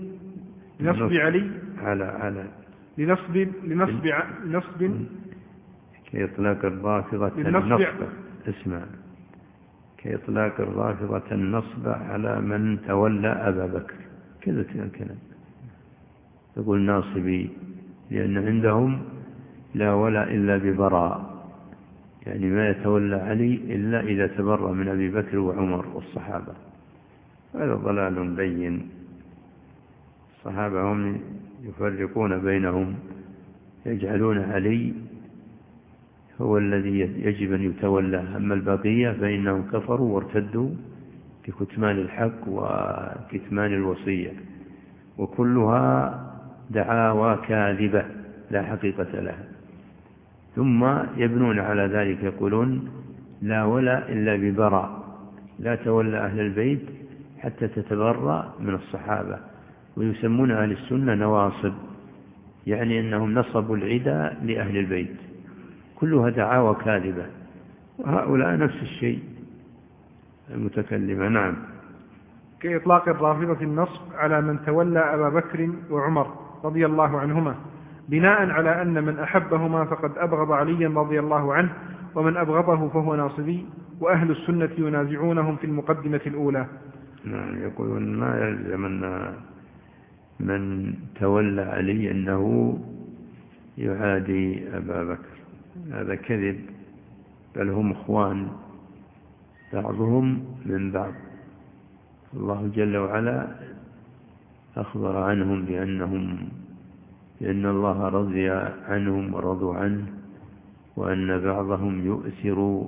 كإطلاق الرافضة النصب. اسمع، كإطلاق الرافضة النصب على من تولى أبا بكر، كذا الكلام. يقول ناصبي، لأن عندهم لا ولا إلا ببراء، يعني ما يتولى علي إلا إذا تبرأ من أبي بكر وعمر والصحابة. هذا ضلال بين. الصحابة هم يفرقون بينهم، يجعلون علي هو الذي يجب أن يتولى، أما البقية فإنهم كفروا وارتدوا بكتمان الحق وكتمان الوصية، وكلها دعاوى كاذبة لا حقيقة لها. ثم يبنون على ذلك يقولون لا ولا إلا ببراء، لا تولى أهل البيت حتى تتبرأ من الصحابة، ويسمون أهل السنة نواصب، يعني أنهم نصبوا العدى لأهل البيت. كلها دعاوى كاذبة، وهؤلاء نفس الشيء المتكلمة. نعم. كإطلاق الرافضة النصب على من تولى أبا بكر وعمر رضي الله عنهما، بناء على أن من أحبهما فقد أبغض عليا رضي الله عنه، ومن أبغضه فهو ناصبي، وأهل السنة ينازعونهم في المقدمة الأولى. نعم. يقولون ما يلزم أن من تولى علي أنه يعادي أبا بكر، هذا كذب، بل هم إخوان بعضهم من بعض. الله جل وعلا أخبر عنهم بأن الله رضي عنهم ورضوا عنه، وأن بعضهم يؤثر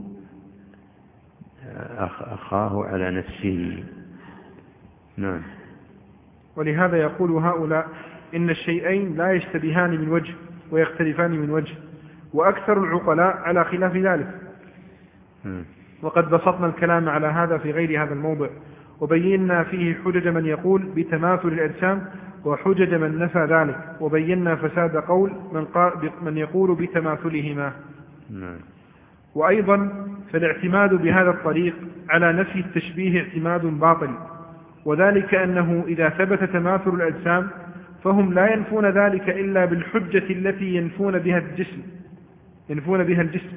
أخاه على نفسه. نعم. ولهذا يقول هؤلاء إن الشيئين لا يشتبهان من وجه ويختلفان من وجه، وأكثر العقلاء على خلاف ذلك. وقد بسطنا الكلام على هذا في غير هذا الموضع، وبينا فيه حجج من يقول بتماثل الأجسام وحجج من نفى ذلك، وبينا فساد قول من يقول بتماثلهما. وأيضا فالاعتماد بهذا الطريق على نفي التشبيه اعتماد باطل، وذلك أنه إذا ثبت تماثل الأجسام فهم لا ينفون ذلك إلا بالحجة التي ينفون بها الجسم.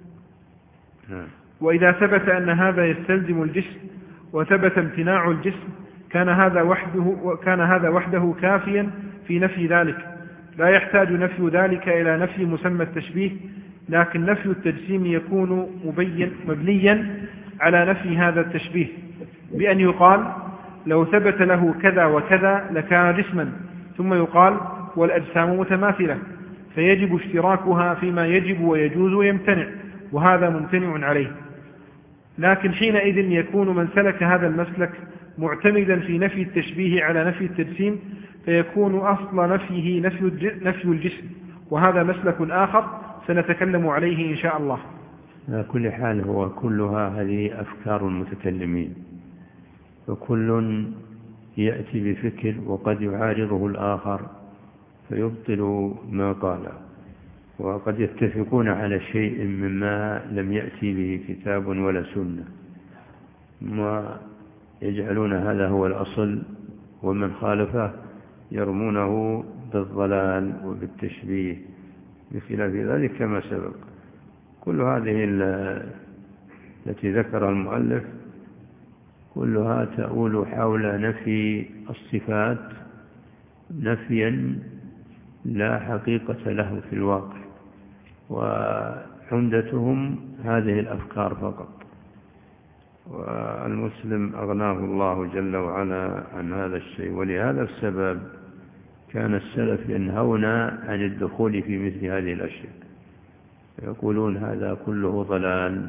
وإذا ثبت أن هذا يستلزم الجسم وثبت امتناع الجسم كان هذا وحده كافيا في نفي ذلك، لا يحتاج نفي ذلك إلى نفي مسمى التشبيه، لكن نفي التجسيم يكون مبنيا على نفي هذا التشبيه، بأن يقال لو ثبت له كذا وكذا لكان جسما، ثم يقال والأجسام متماثلة، فيجب اشتراكها فيما يجب ويجوز ويمتنع، وهذا ممتنع عليه. لكن حينئذ يكون من سلك هذا المسلك معتمدا في نفي التشبيه على نفي التجسيم، فيكون أصل نفيه نفي الجسم، وهذا مسلك آخر سنتكلم عليه إن شاء الله. على كل حال هو كلها هذه أفكار المتكلمين، وكل يأتي بفكر وقد يعارضه الآخر فيبطل ما قال، وقد يتفقون على شيء مما لم يأتي به كتاب ولا سنة، ويجعلون هذا هو الأصل، ومن خالفه يرمونه بالضلال وبالتشبيه بخلاف ذلك كما سبق. كل هذه التي ذكر المؤلف كلها تؤول حول نفي الصفات نفيا لا حقيقة له في الواقع، وعمدتهم هذه الأفكار فقط. والمسلم أغناه الله جل وعلا عن هذا الشيء، ولهذا السبب كان السلف ينهون عن الدخول في مثل هذه الأشياء، يقولون هذا كله ضلال،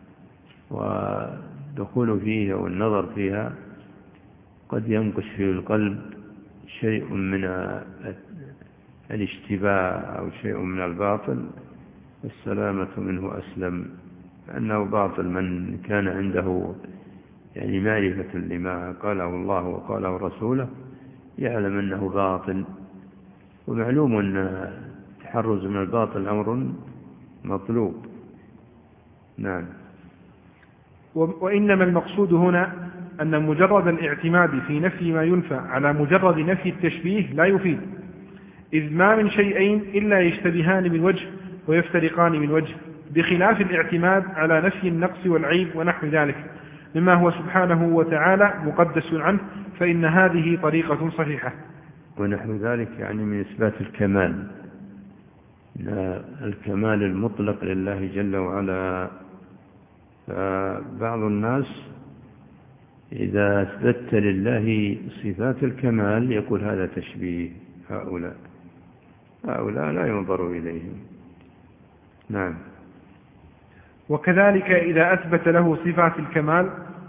والدخول فيها والنظر فيها قد ينقش في القلب شيء من الاشتباه أو شيء من الباطل، السلامة منه أسلم، لأنه باطل من كان عنده يعني معرفة لما قاله الله وقاله رسوله يعلم أنه باطل، ومعلوم أن التحرز من الباطل أمر مطلوب. نعم. وإنما المقصود هنا أن مجرد الاعتماد في نفي ما ينفى على مجرد نفي التشبيه لا يفيد، إذ ما من شيئين إلا يشتبهان من وجه ويفترقان من وجه، بخلاف الاعتماد على نفي النقص والعيب ونحو ذلك مما هو سبحانه وتعالى مقدس عنه، فإن هذه طريقة صحيحة. ونحو ذلك يعني من إثبات الكمال، الكمال المطلق لله جل وعلا. بعض الناس إذا أثبت لله صفات الكمال يقول هذا تشبيه، هؤلاء لا ينظر إليهم. نعم. وكذلك إذا أثبت له صفات الكمال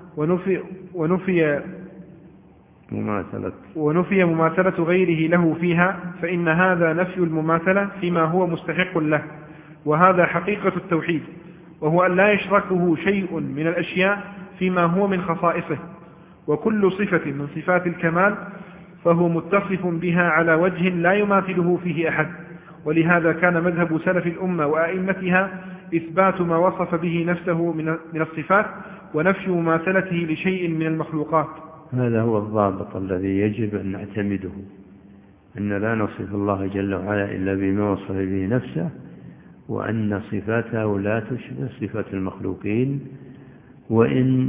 ونفي مماثلة غيره له فيها، فإن هذا نفي المماثلة فيما هو مستحق له، وهذا حقيقة التوحيد، وهو أن لا يشركه شيء من الأشياء فيما هو من خصائصه. وكل صفة من صفات الكمال فهو متصف بها على وجه لا يماثله فيه أحد. ولهذا كان مذهب سلف الأمة وأئمتها إثبات ما وصف به نفسه من الصفات، ونفي مماثلته لشيء من المخلوقات. هذا هو الضابط الذي يجب أن نعتمده، أن لا نصف الله جل وعلا إلا بما وصف به نفسه، وأن صفاته لا تشبه صفات المخلوقين، وإن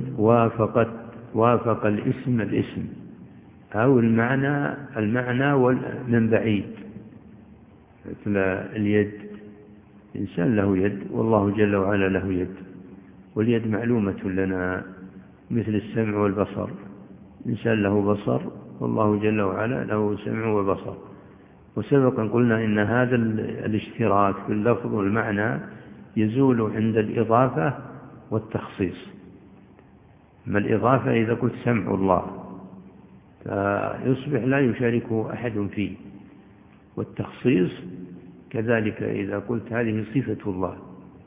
وافق الاسم أو المعنى من بعيد. مثل اليد، الإنسان له يد والله جل وعلا له يد، واليد معلومة لنا، مثل السمع والبصر، الإنسان له بصر والله جل وعلا له سمع وبصر. وسبقا قلنا إن هذا الاشتراك في اللفظ والمعنى يزول عند الإضافة والتخصيص. أما الإضافة إذا قلت سمع الله فيصبح لا يشاركه أحد فيه، والتخصيص كذلك إذا قلت هذه صفة الله،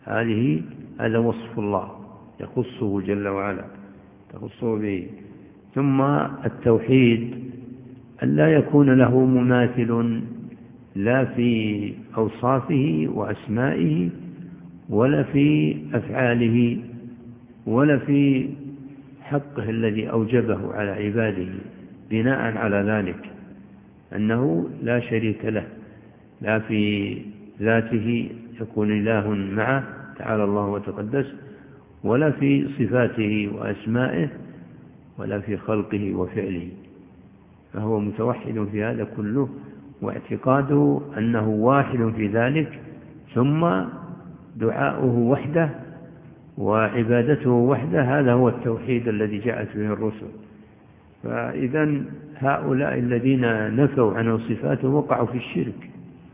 هذا وصف الله يخصه جل وعلا، تخصه به. ثم التوحيد أن لا يكون له مماثل لا في أوصافه وأسمائه، ولا في أفعاله، ولا في حقه الذي أوجبه على عباده، بناء على ذلك أنه لا شريك له، لا في ذاته يكون إله معه تعالى الله وتقدس، ولا في صفاته وأسمائه، ولا في خلقه وفعله، فهو متوحد في هذا كله، واعتقاده أنه واحد في ذلك، ثم دعاؤه وحده وعبادته وحده، هذا هو التوحيد الذي جاءت به الرسل. فإذا هؤلاء الذين نفوا عنه صفاته وقعوا في الشرك.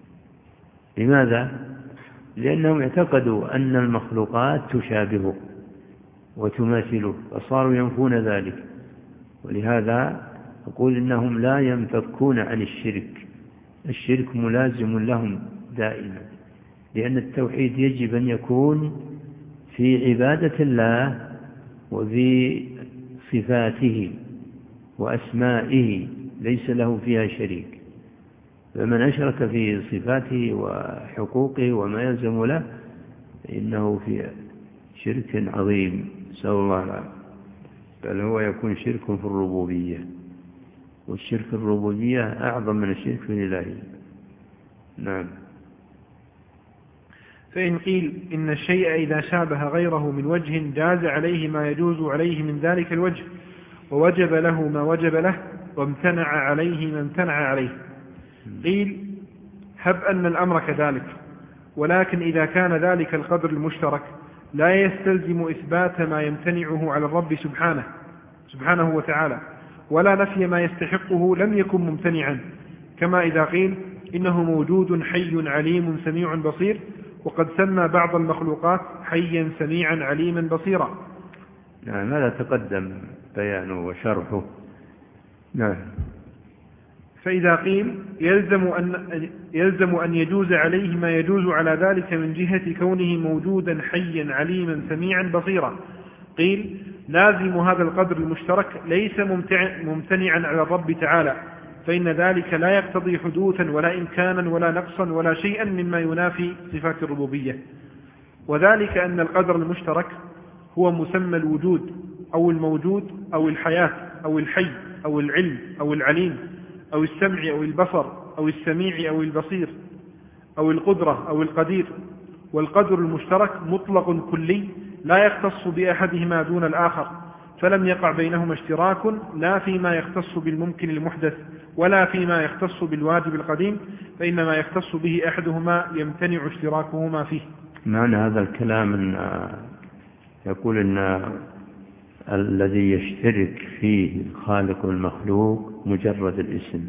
لماذا؟ لأنهم اعتقدوا أن المخلوقات تشابهه وتماثله، فصاروا ينفون ذلك. ولهذا أقول إنهم لا ينفكون عن الشرك، الشرك ملازم لهم دائما، لأن التوحيد يجب أن يكون في عبادة الله وفي صفاته وأسمائه، ليس له فيها شريك. فمن أشرك في صفاته وحقوقه وما يلزم له فإنه في شرك عظيم، نسأل الله العافية. بل هو يكون شرك في الربوبية، والشرك في الربوبية أعظم من الشرك في الإلهية. نعم. فإن قيل إن الشيء إذا شابه غيره من وجه جاز عليه ما يجوز عليه من ذلك الوجه، ووجب له ما وجب له، وامتنع عليه ما امتنع عليه، قيل هب أن الأمر كذلك، ولكن إذا كان ذلك القدر المشترك لا يستلزم إثبات ما يمتنعه على الرب سبحانه وتعالى، ولا نفي ما يستحقه لم يكن ممتنعا، كما إذا قيل إنه موجود حي عليم سميع بصير، وقد سمى بعض المخلوقات حيا سميعا عليما بصيرا. نعم، هذا تقدم بيانه وشرحه. نعم. فإذا قيل يلزم أن يجوز عليه ما يجوز على ذلك من جهة كونه موجودا حيا عليما سميعا بصيرا، قيل لازم هذا القدر المشترك ليس ممتنعا على الرب تعالى، فإن ذلك لا يقتضي حدوثا ولا إمكانا ولا نقصا ولا شيئا مما ينافي صفات الربوبية. وذلك أن القدر المشترك هو مسمى الوجود أو الموجود أو الحياة أو الحي أو العلم أو العليم أو السمع أو البصر أو السميع أو البصير أو القدرة أو القدير. والقدر المشترك مطلق كلي لا يختص بأحدهما دون الآخر، فلم يقع بينهما اشتراك لا فيما يختص بالممكن المحدث ولا فيما يختص بالواجب القديم، فإنما يختص به أحدهما يمتنع اشتراكهما فيه. معنى هذا الكلام أن يقول أن الذي يشترك فيه الخالق والمخلوق مجرد الاسم،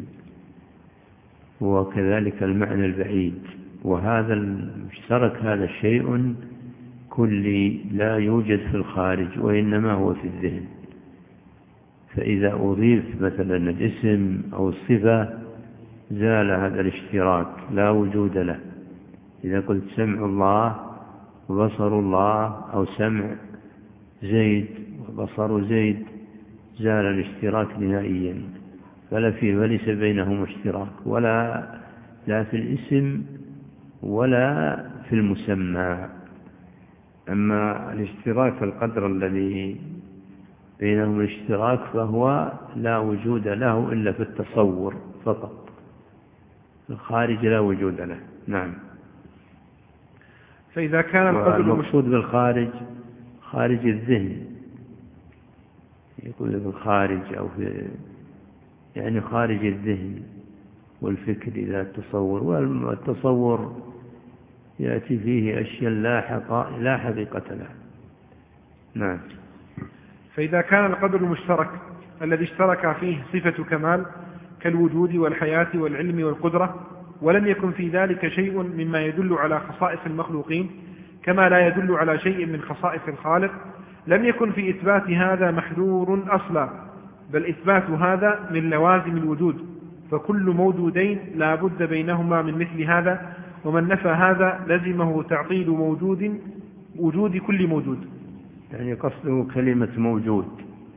وكذلك المعنى البعيد، وهذا المشترك هذا شيء كلي لا يوجد في الخارج وإنما هو في الذهن. فإذا أضيف مثلا الاسم أو الصفة زال هذا الاشتراك، لا وجود له. إذا قلت سمع الله وبصر الله أو سمع زيد وبصر زيد زال الاشتراك نهائيا، فليس بينهم اشتراك لا في الاسم ولا في المسمى. أما الاشتراك القدر الذي بينهم الاشتراك فهو لا وجود له إلا في التصور فقط، الخارج لا وجود له. نعم. فإذا كان القدر المقصود بالخارج خارج الذهن، يقول بالخارج أو يعني خارج الذهن والفكر إذا التصور، والتصور يأتي فيه أشياء لا حقيقة له. نعم. فإذا كان القدر المشترك الذي اشترك فيه صفة كمال كالوجود والحياة والعلم والقدرة، ولم يكن في ذلك شيء مما يدل على خصائص المخلوقين كما لا يدل على شيء من خصائص الخالق، لم يكن في إثبات هذا محذور أصلا، بل إثبات هذا من لوازم الوجود، فكل موجودين لا بد بينهما من مثل هذا، ومن نفى هذا لزمه تعطيل وجود كل موجود. يعني قصده كلمة موجود،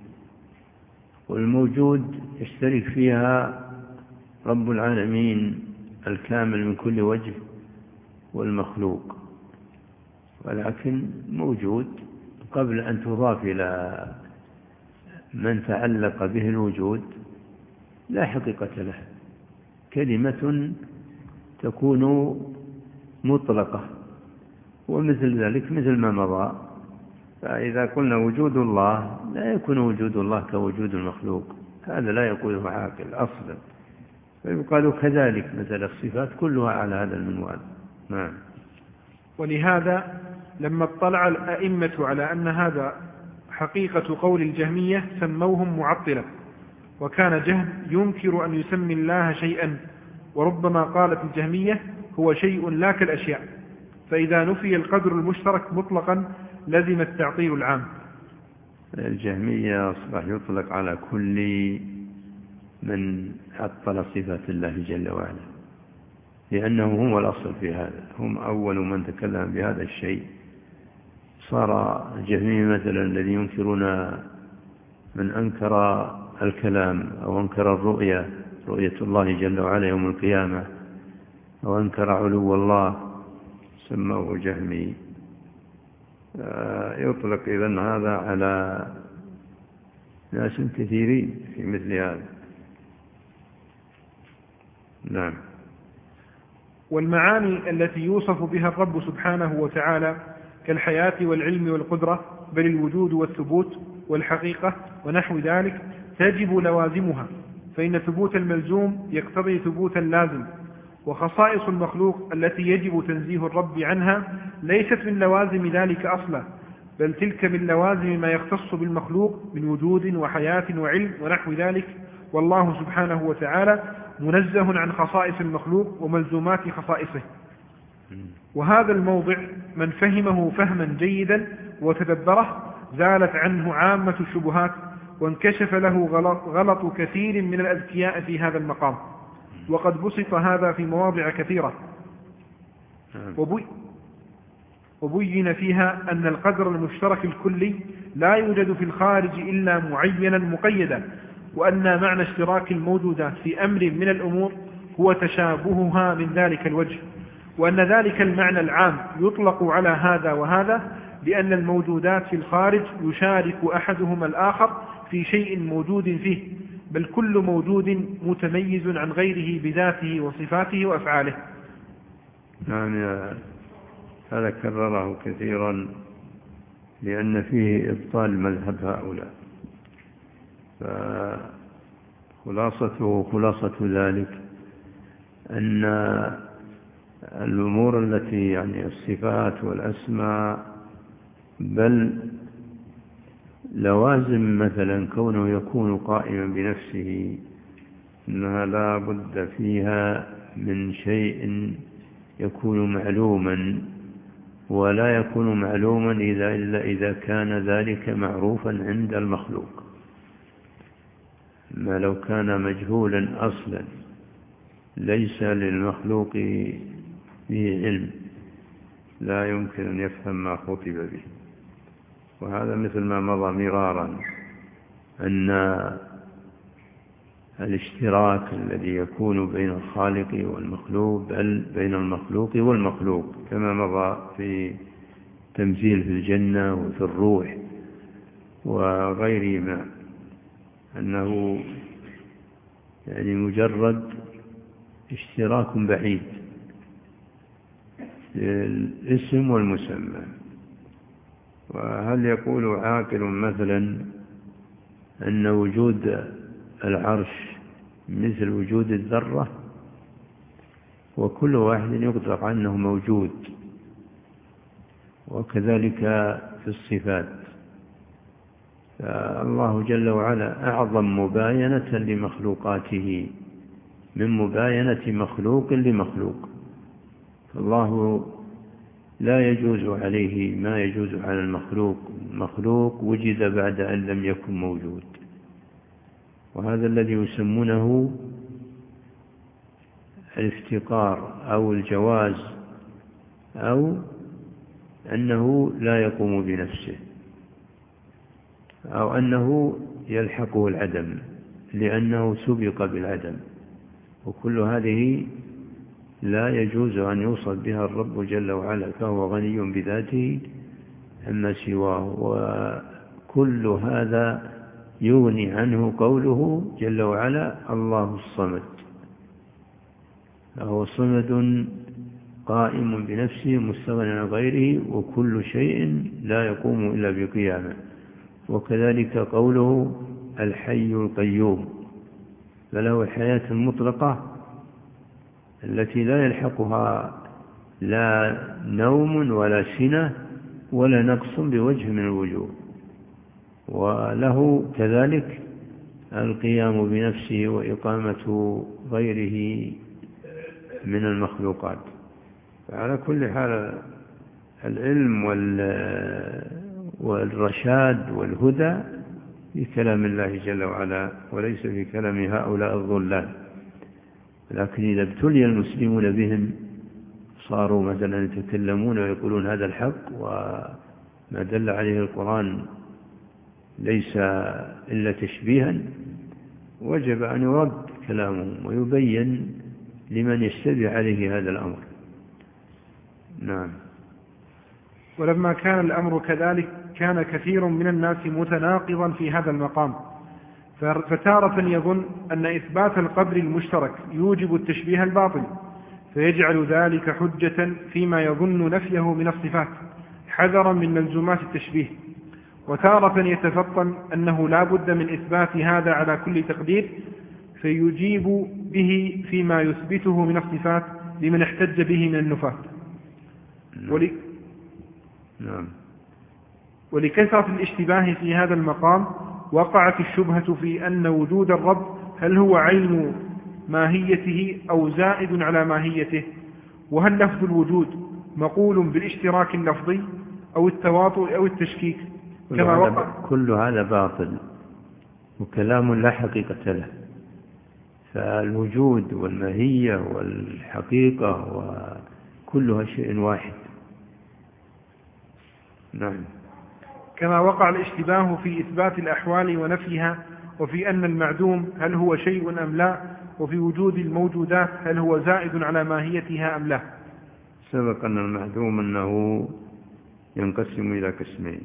والموجود يشترك فيها رب العالمين الكامل من كل وجه والمخلوق، ولكن موجود قبل أن تضاف إلى من تعلق به الوجود لا حقيقة له، كلمة تكون مطلقة، ومثل ذلك مثل ما مضى. فإذا قلنا وجود الله لا يكون وجود الله كوجود المخلوق، هذا لا يقوله عاقل أصلا. فيقال كذلك مثل الصفات كلها على هذا المنوال. نعم. ولهذا لما اطلع الأئمة على أن هذا حقيقة قول الجهمية سموهم معطلة، وكان جهم ينكر أن يسمي الله شيئا، وربما قالت الجهمية هو شيء لا كالأشياء، فإذا نفي القدر المشترك مطلقا لزم التعطيل العام. الجهمية أصبح يطلق على كل من عطل صفات الله جل وعلا، لأنه هم الأصل في هذا، هم أول من تكلم بهذا الشيء. صار الجهمي مثلا الذي ينكرون من أنكر الكلام أو أنكر رؤية الله جل وعلا يوم القيامة، أو أنكر علو الله سموه جهمي. يطلق إذن هذا على ناس كثيرين في مثل هذا. نعم. والمعاني التي يوصف بها الرب سبحانه وتعالى كالحياة والعلم والقدرة، بل الوجود والثبوت والحقيقة ونحو ذلك تجب لوازمها، فإن ثبوت الملزوم يقتضي ثبوت اللازم، وخصائص المخلوق التي يجب تنزيه الرب عنها ليست من لوازم ذلك أصلا، بل تلك من لوازم ما يختص بالمخلوق من وجود وحياة وعلم ونحو ذلك، والله سبحانه وتعالى منزه عن خصائص المخلوق وملزومات خصائصه. وهذا الموضع من فهمه فهما جيدا وتدبره زالت عنه عامة الشبهات، وانكشف له غلط كثير من الأذكياء في هذا المقام، وقد بسط هذا في مواضع كثيرة وبين فيها أن القدر المشترك الكلي لا يوجد في الخارج إلا معينا مقيدا، وأن معنى اشتراك الموجودات في أمر من الأمور هو تشابهها من ذلك الوجه، وأن ذلك المعنى العام يطلق على هذا وهذا، لأن الموجودات في الخارج يشارك أحدهما الآخر في شيء موجود فيه، بل كل موجود متميز عن غيره بذاته وصفاته وأفعاله. نعم. هذا كرره كثيرا لأن فيه إبطال مذهب هؤلاء، خلاصة ذلك أن الأمور التي يعني الصفات والأسماء، بل لوازم مثلا كونه يكون قائما بنفسه، إنها لا بد فيها من شيء يكون معلوما، ولا يكون معلوما إلا إذا كان ذلك معروفا عند المخلوق. ما لو كان مجهولا أصلا ليس للمخلوق به علم لا يمكن أن يفهم ما خطب به. وهذا مثل ما مضى مرارا أن الاشتراك الذي يكون بين الخالق والمخلوق، بل بين المخلوق والمخلوق، كما مضى في تمثيل في الجنة وفي الروح وغيرهما، أنه يعني مجرد اشتراك بعيد الاسم والمسمى. وهل يقول عاقل مثلا أن وجود العرش مثل وجود الذرة؟ وكل واحد يقدر أنه موجود. وكذلك في الصفات، فالله جل وعلا أعظم مباينة لمخلوقاته من مباينة مخلوق لمخلوق. فالله لا يجوز عليه ما يجوز على المخلوق. مخلوق وجد بعد أن لم يكن موجود، وهذا الذي يسمونه الافتقار أو الجواز، أو أنه لا يقوم بنفسه، أو أنه يلحقه العدم لأنه سبق بالعدم. وكل هذه لا يجوز أن يوصف بها الرب جل وعلا، فهو غني بذاته عما سواه. وكل هذا يغني عنه قوله جل وعلا الله الصمد، فهو صمد قائم بنفسه مستغنى عن غيره، وكل شيء لا يقوم إلا بقيامه. وكذلك قوله الحي القيوم، فله الحياة المطلقة التي لا يلحقها لا نوم ولا سنة ولا نقص بوجه من الوجوه. وله كذلك القيام بنفسه وإقامة غيره من المخلوقات. فعلى كل حال العلم والرشاد والهدى في كلام الله جل وعلا، وليس في كلام هؤلاء الضلال. لكن إذا ابتلي المسلمون بهم صاروا مثلا يتكلمون ويقولون هذا الحق وما دل عليه القرآن ليس إلا تشبيها، وجب أن يرد كلامهم ويبين لمن يشتبه عليه هذا الأمر. نعم. ولما كان الأمر كذلك كان كثير من الناس متناقضا في هذا المقام، فتارة يظن أن إثبات القدر المشترك يوجب التشبيه الباطل، فيجعل ذلك حجة فيما يظن نفيه من الصفات حذرا من ملزومات التشبيه. وتارة يتفطن أنه لا بد من إثبات هذا على كل تقدير، فيجيب به فيما يثبته من الصفات لمن احتج به من النفاة. ولكثرة الاشتباه في هذا المقام وقعت الشبهة في أن وجود الرب هل هو عين ماهيته أو زائد على ماهيته، وهل لفظ الوجود مقول بالاشتراك اللفظي أو التواطؤ أو التشكيك كما وقع. كل هذا باطل وكلام لا حقيقة له. فالوجود والماهية والحقيقة وكلها شيء واحد. نعم. كما وقع الاشتباه في إثبات الأحوال ونفيها، وفي أن المعدوم هل هو شيء أم لا، وفي وجود الموجودات هل هو زائد على ماهيتها أم لا. سبق أن المعدوم أنه ينقسم إلى قسمين: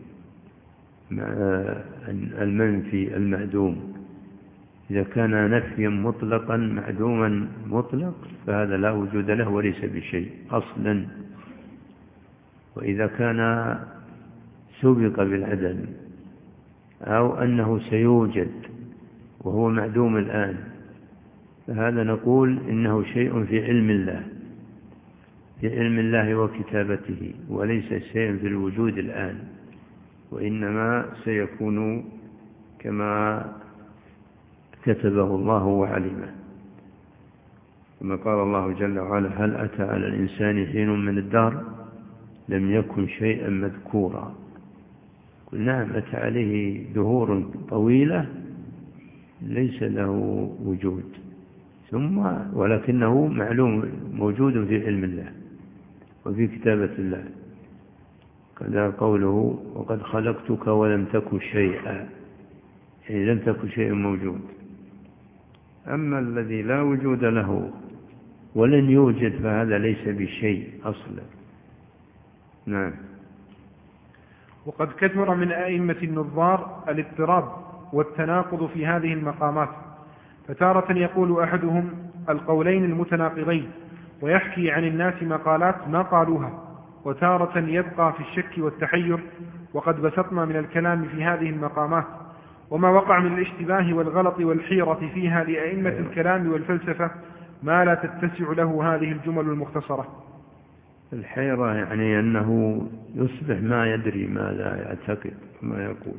المنفي المعدوم، إذا كان نفيا مطلقا معدوما مطلق فهذا لا وجود له وليس بشيء أصلا. وإذا كان سبق بالعدم أو أنه سيوجد وهو معدوم الآن، فهذا نقول إنه شيء في علم الله، في علم الله وكتابته، وليس شيء في الوجود الآن، وإنما سيكون كما كتبه الله وعلمه. كما قال الله جل وعلا: هل أتى على الإنسان حين من الدهر لم يكن شيئا مذكورا. نعم، أتى عليه دهور طويلة ليس له وجود، ولكنه معلوم موجود في علم الله وفي كتابة الله، كذا قوله: وقد خلقتك ولم تكن شيئا، يعني لم تكن شيء موجود. أما الذي لا وجود له ولن يوجد فهذا ليس بشيء أصلا. نعم. وقد كثر من أئمة النظار الاضطراب والتناقض في هذه المقامات، فتارة يقول أحدهم القولين المتناقضين ويحكي عن الناس مقالات ما قالوها، وتارة يبقى في الشك والتحير. وقد بسطنا من الكلام في هذه المقامات وما وقع من الاشتباه والغلط والحيرة فيها لأئمة الكلام والفلسفة ما لا تتسع له هذه الجمل المختصرة. الحيرة يعني أنه يصبح ما يدري ما لا يعتقد ما يقول،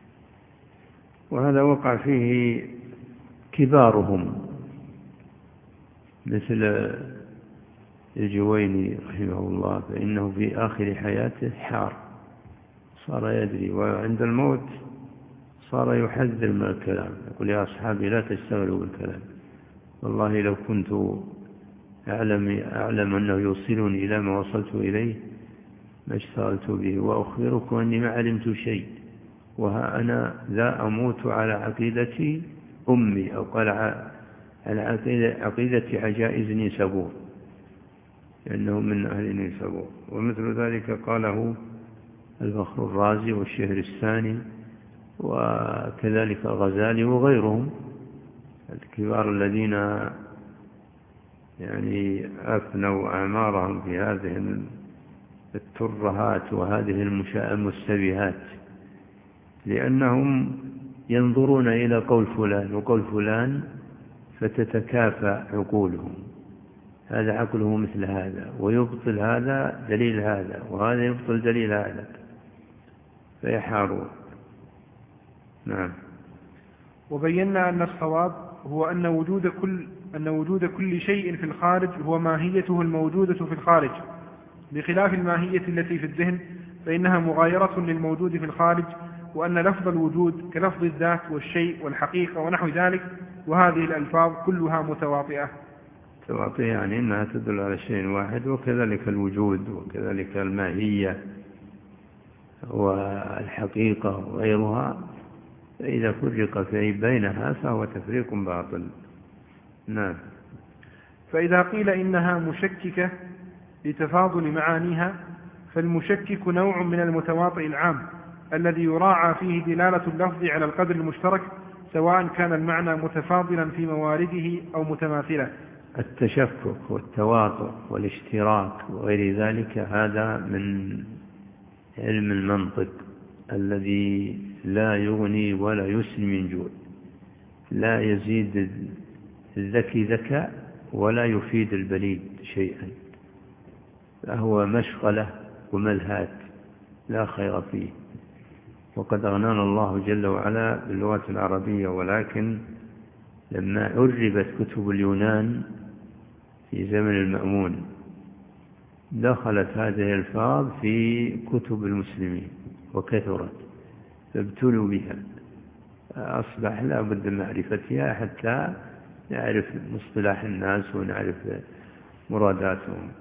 وهذا وقع فيه كبارهم مثل الجويني رحمه الله، فإنه في آخر حياته حار، صار يدري، وعند الموت صار يحذر من الكلام، يقول: يا أصحابي لا تشتغلوا بالكلام، والله لو كنت أعلم أنه يوصلني إلى ما وصلت إليه ما اشتغلت به، وأخبركم أني ما علمت شيء، وها أنا ذا أموت على عقيدة أمي، أو قال على عقيدة عجائز نيسابور، لأنه من أهل نيسابور. ومثل ذلك قاله الفخر الرازي والشهرستاني وكذلك الغزالي وغيرهم الكبار الذين يعني أفنوا أعمارهم في هذه الترهات وهذه المشتبهات، لأنهم ينظرون إلى قول فلان وقول فلان فتتكافى عقولهم، هذا عقله مثل هذا، ويبطل هذا دليل هذا، وهذا يبطل دليل هذا، فيحارون. نعم. وبينا أن الصواب هو أن وجود كل شيء في الخارج هو ماهيته الموجودة في الخارج، بخلاف الماهية التي في الذهن فإنها مغايرة للموجود في الخارج، وأن لفظ الوجود كلفظ الذات والشيء والحقيقة ونحو ذلك، وهذه الألفاظ كلها متواطئة. يعني أنها تدل على شيء واحد، وكذلك الوجود وكذلك الماهية والحقيقة وغيرها، فإذا فرق في بينها فهو تفريق باطل. نعم. فإذا قيل إنها مشككة لتفاضل معانيها، فالمشكك نوع من المتواطئ العام الذي يراعى فيه دلالة اللفظ على القدر المشترك، سواء كان المعنى متفاضلا في موارده أو متماثلا. التشكك والتواطؤ والاشتراك وغير ذلك هذا من علم المنطق الذي لا يغني ولا يسمي من جوع، لا يزيد الذكي ذكاء ولا يفيد البليد شيئا، فهو مشغلة وملهات لا خير فيه. وقد أغنانا الله جل وعلا باللغة العربية، ولكن لما عربت كتب اليونان في زمن المأمون دخلت هذه الألفاظ في كتب المسلمين وكثرت، فابتلوا بها، أصبح لا بد من معرفتها حتى نعرف مصطلح الناس ونعرف مراداتهم.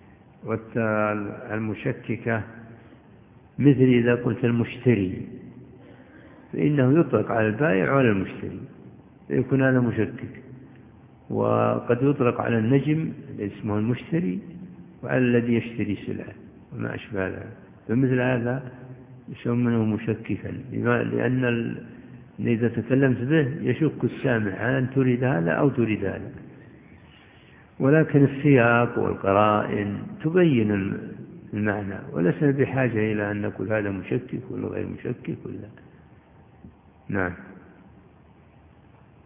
والمشككة مثل إذا قلت المشتري، فإنه يطلق على البائع وعلى المشتري، يكون هذا مشكك. وقد يطلق على النجم اسمه المشتري وعلى الذي يشتري سلعة وما أشبه ذلك، فمثل هذا يسمونه مشككا، لأن إذا تكلمت به يشك السامع هل تريد هذا أو تريد هذا. ولكن السياق والقرائن تبين المعنى، ولسنا بحاجة إلى أن نقول هذا مشكك ولا غير مشكك ولا. نعم.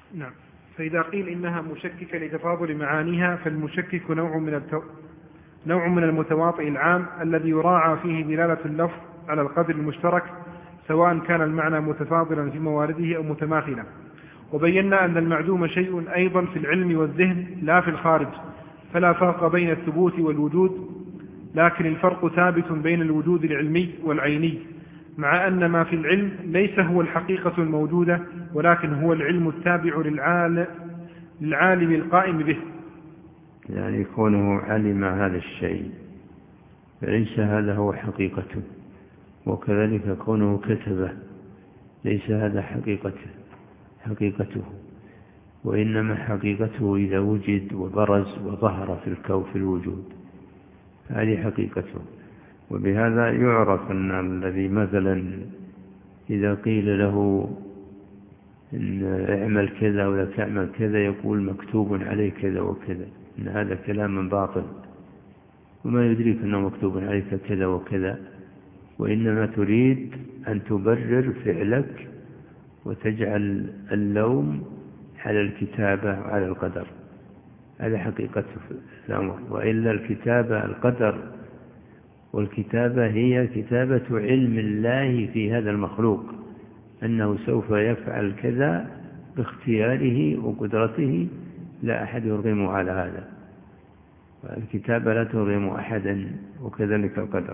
نعم. فإذا قيل إنها مشككة لتفاضل معانيها، فالمشكك نوع من المتواطئ العام الذي يراعى فيه دلالة اللفظ على القدر المشترك، سواء كان المعنى متفاضلا في موارده أو متماثلا. وبينا أن المعدوم شيء أيضا في العلم والذهن لا في الخارج، فلا فرق بين الثبوت والوجود، لكن الفرق ثابت بين الوجود العلمي والعيني، مع أن ما في العلم ليس هو الحقيقة الموجودة، ولكن هو العلم التابع للعالم القائم به. يعني كونه علم هذا الشيء فليس هذا هو حقيقته، وكذلك كونه كتبه ليس هذا حقيقته، وإنما حقيقته إذا وجد وبرز وظهر في الكون في الوجود، هذه حقيقته. وبهذا يعرف أن الذي مثلا إذا قيل له إن اعمل كذا ولا تعمل كذا يقول مكتوب عليه كذا وكذا، إن هذا كلام باطل، وما يدريك أنه مكتوب عليك كذا وكذا، وإنما تريد أن تبرر فعلك وتجعل اللوم على الكتابة وعلى القدر، هذا حقيقة الأمر. وإلا الكتابة القدر، والكتابة هي كتابة علم الله في هذا المخلوق أنه سوف يفعل كذا باختياره وقدرته، لا أحد يرغم على هذا، الكتابة لا ترغم أحدا، وكذلك القدر.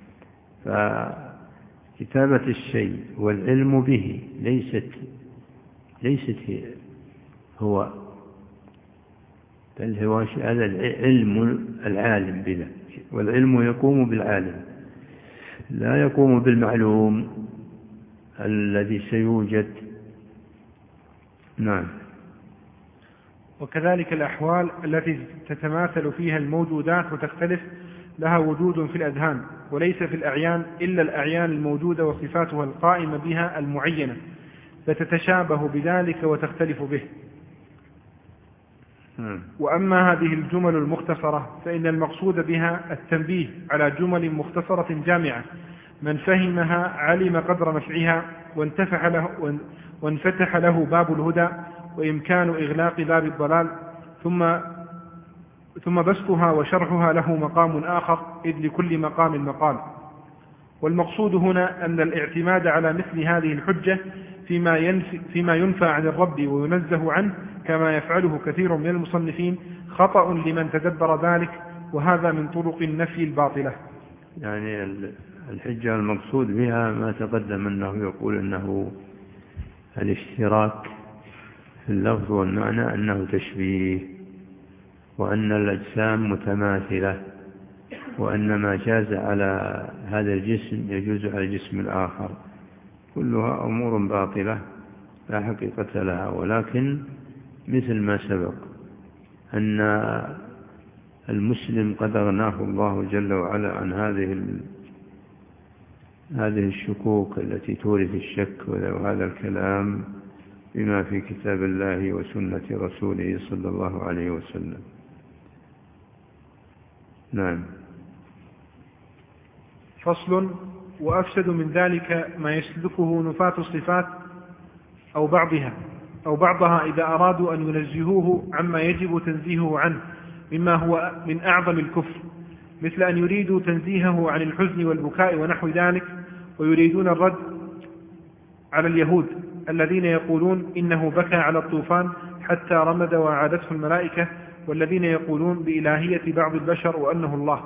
فكتابة الشيء والعلم به ليست هو، بل هو هذا العلم العالم بنا، والعلم يقوم بالعالم لا يقوم بالمعلوم الذي سيوجد. نعم. وكذلك الأحوال التي تتماثل فيها الموجودات وتختلف لها وجود في الأذهان، وليس في الأعيان إلا الأعيان الموجودة وصفاتها القائمة بها المعينة، فتتشابه بذلك وتختلف به. وأما هذه الجمل المختصرة فإن المقصود بها التنبيه على جمل مختصرة جامعة، من فهمها علم قدر نفعها وانفتح له باب الهدى وإمكان إغلاق باب الضلال، ثم بسطها وشرحها له مقام آخر، إذ لكل مقام مقال. والمقصود هنا أن الاعتماد على مثل هذه الحجة فيما ينفى عن الرب وينزه عنه، كما يفعله كثير من المصنفين، خطأ لمن تدبر ذلك، وهذا من طرق النفي الباطلة. يعني الحجة المقصود بها ما تقدم أنه يقول أنه الاشتراك في اللفظ والمعنى أنه تشبيه، وأن الأجسام متماثلة، وأن ما جاز على هذا الجسم يجوز على الجسم الآخر، كلها أمور باطلة لا حقيقة لها. ولكن مثل ما سبق أن المسلم قد أغناه الله جل وعلا عن هذه الشكوك التي تورث الشك وهذا الكلام بما في كتاب الله وسنة رسوله صلى الله عليه وسلم. نعم. فصل. وأفسد من ذلك ما يسلكه نفاة الصفات أو بعضها إذا أرادوا أن ينزهوه عما يجب تنزيهه عنه، مما هو من أعظم الكفر، مثل أن يريدوا تنزيهه عن الحزن والبكاء ونحو ذلك، ويريدون الرد على اليهود الذين يقولون إنه بكى على الطوفان حتى رمد وعادته الملائكة، والذين يقولون بإلهية بعض البشر وأنه الله.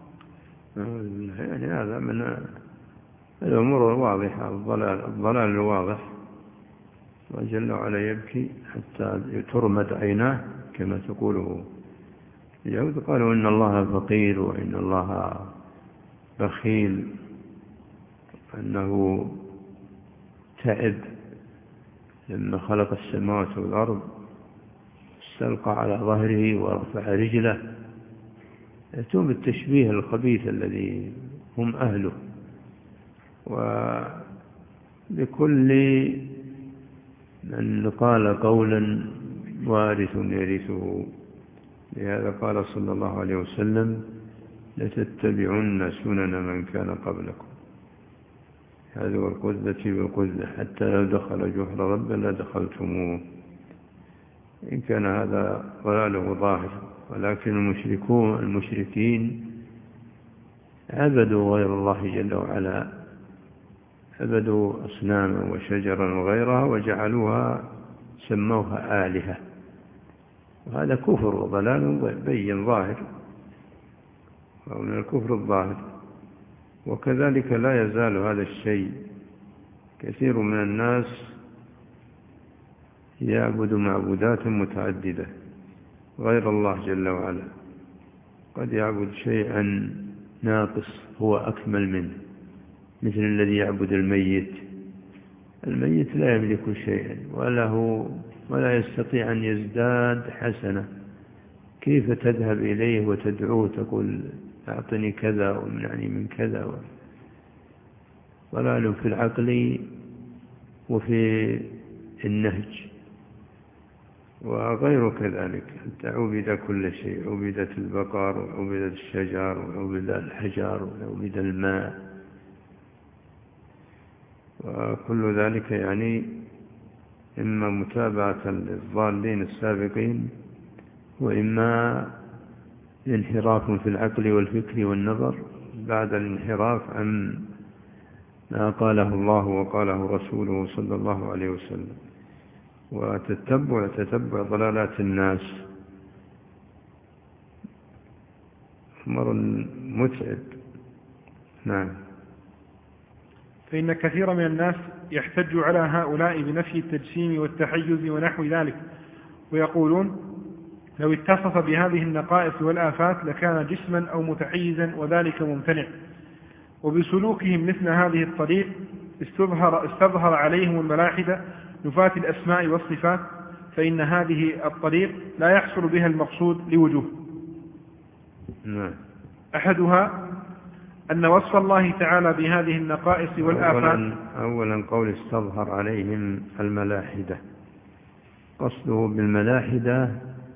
يعني هذا من الأمور الواضحة، الضلال الواضح. وجل وعلا يبكي حتى ترمد عيناه كما تقوله اليهود، قالوا إن الله فقير وإن الله بخيل، أنه تعب لما خلق السماوات والأرض، استلقى على ظهره ورفع رجله، يأتون بالتشبيه الخبيث الذي هم أهله. ولكل من قال قولا وارث يرثه، لهذا قال صلى الله عليه وسلم لتتبعن سنن من كان قبلكم، هذا والقذة بالقذة، حتى لو دخل جحر رب لدخلتموه. إن كان هذا ضلاله ظاهر. ولكن المشركين عبدوا غير الله جل وعلا، عبدوا أصناما وشجرا وغيرها وجعلوها سموها آلهة، وهذا كفر وضلال بين ظاهر، ومن الكفر الظاهر. وكذلك لا يزال هذا الشيء، كثير من الناس يعبد معبودات متعددة غير الله جل وعلا، قد يعبد شيئا ناقص هو أكمل منه، مثل الذي يعبد الميت. الميت لا يملك شيئا ولا يستطيع أن يزداد حسنة، كيف تذهب إليه وتدعوه تقول أعطني كذا ومنعني من كذا؟ ضلال في العقل وفي النهج وغير كذلك. حتى عبد كل شيء، عبدت البقر وعبدت الشجر وعبد الحجر وعبد الماء، وكل ذلك يعني إما متابعة للضالين السابقين، وإما انحراف في العقل والفكر والنظر بعد الانحراف عن ما قاله الله وقاله رسوله صلى الله عليه وسلم، وتتبع ضلالات الناس أمر متعب. نعم. فإن كثير من الناس يحتج على هؤلاء بنفي التجسيم والتحيز ونحو ذلك، ويقولون لو اتصف بهذه النقائص والآفات لكان جسما أو متحيزا، وذلك ممتنع. وبسلوكهم مثل هذه الطريق استظهر عليهم الملاحدة نفاة الأسماء والصفات، فإن هذه الطريق لا يحصل بها المقصود لوجوه. أحدها أن وصف الله تعالى بهذه النقائص والآفات. أولا قول استظهر عليهم الملاحدة، قصده بالملاحدة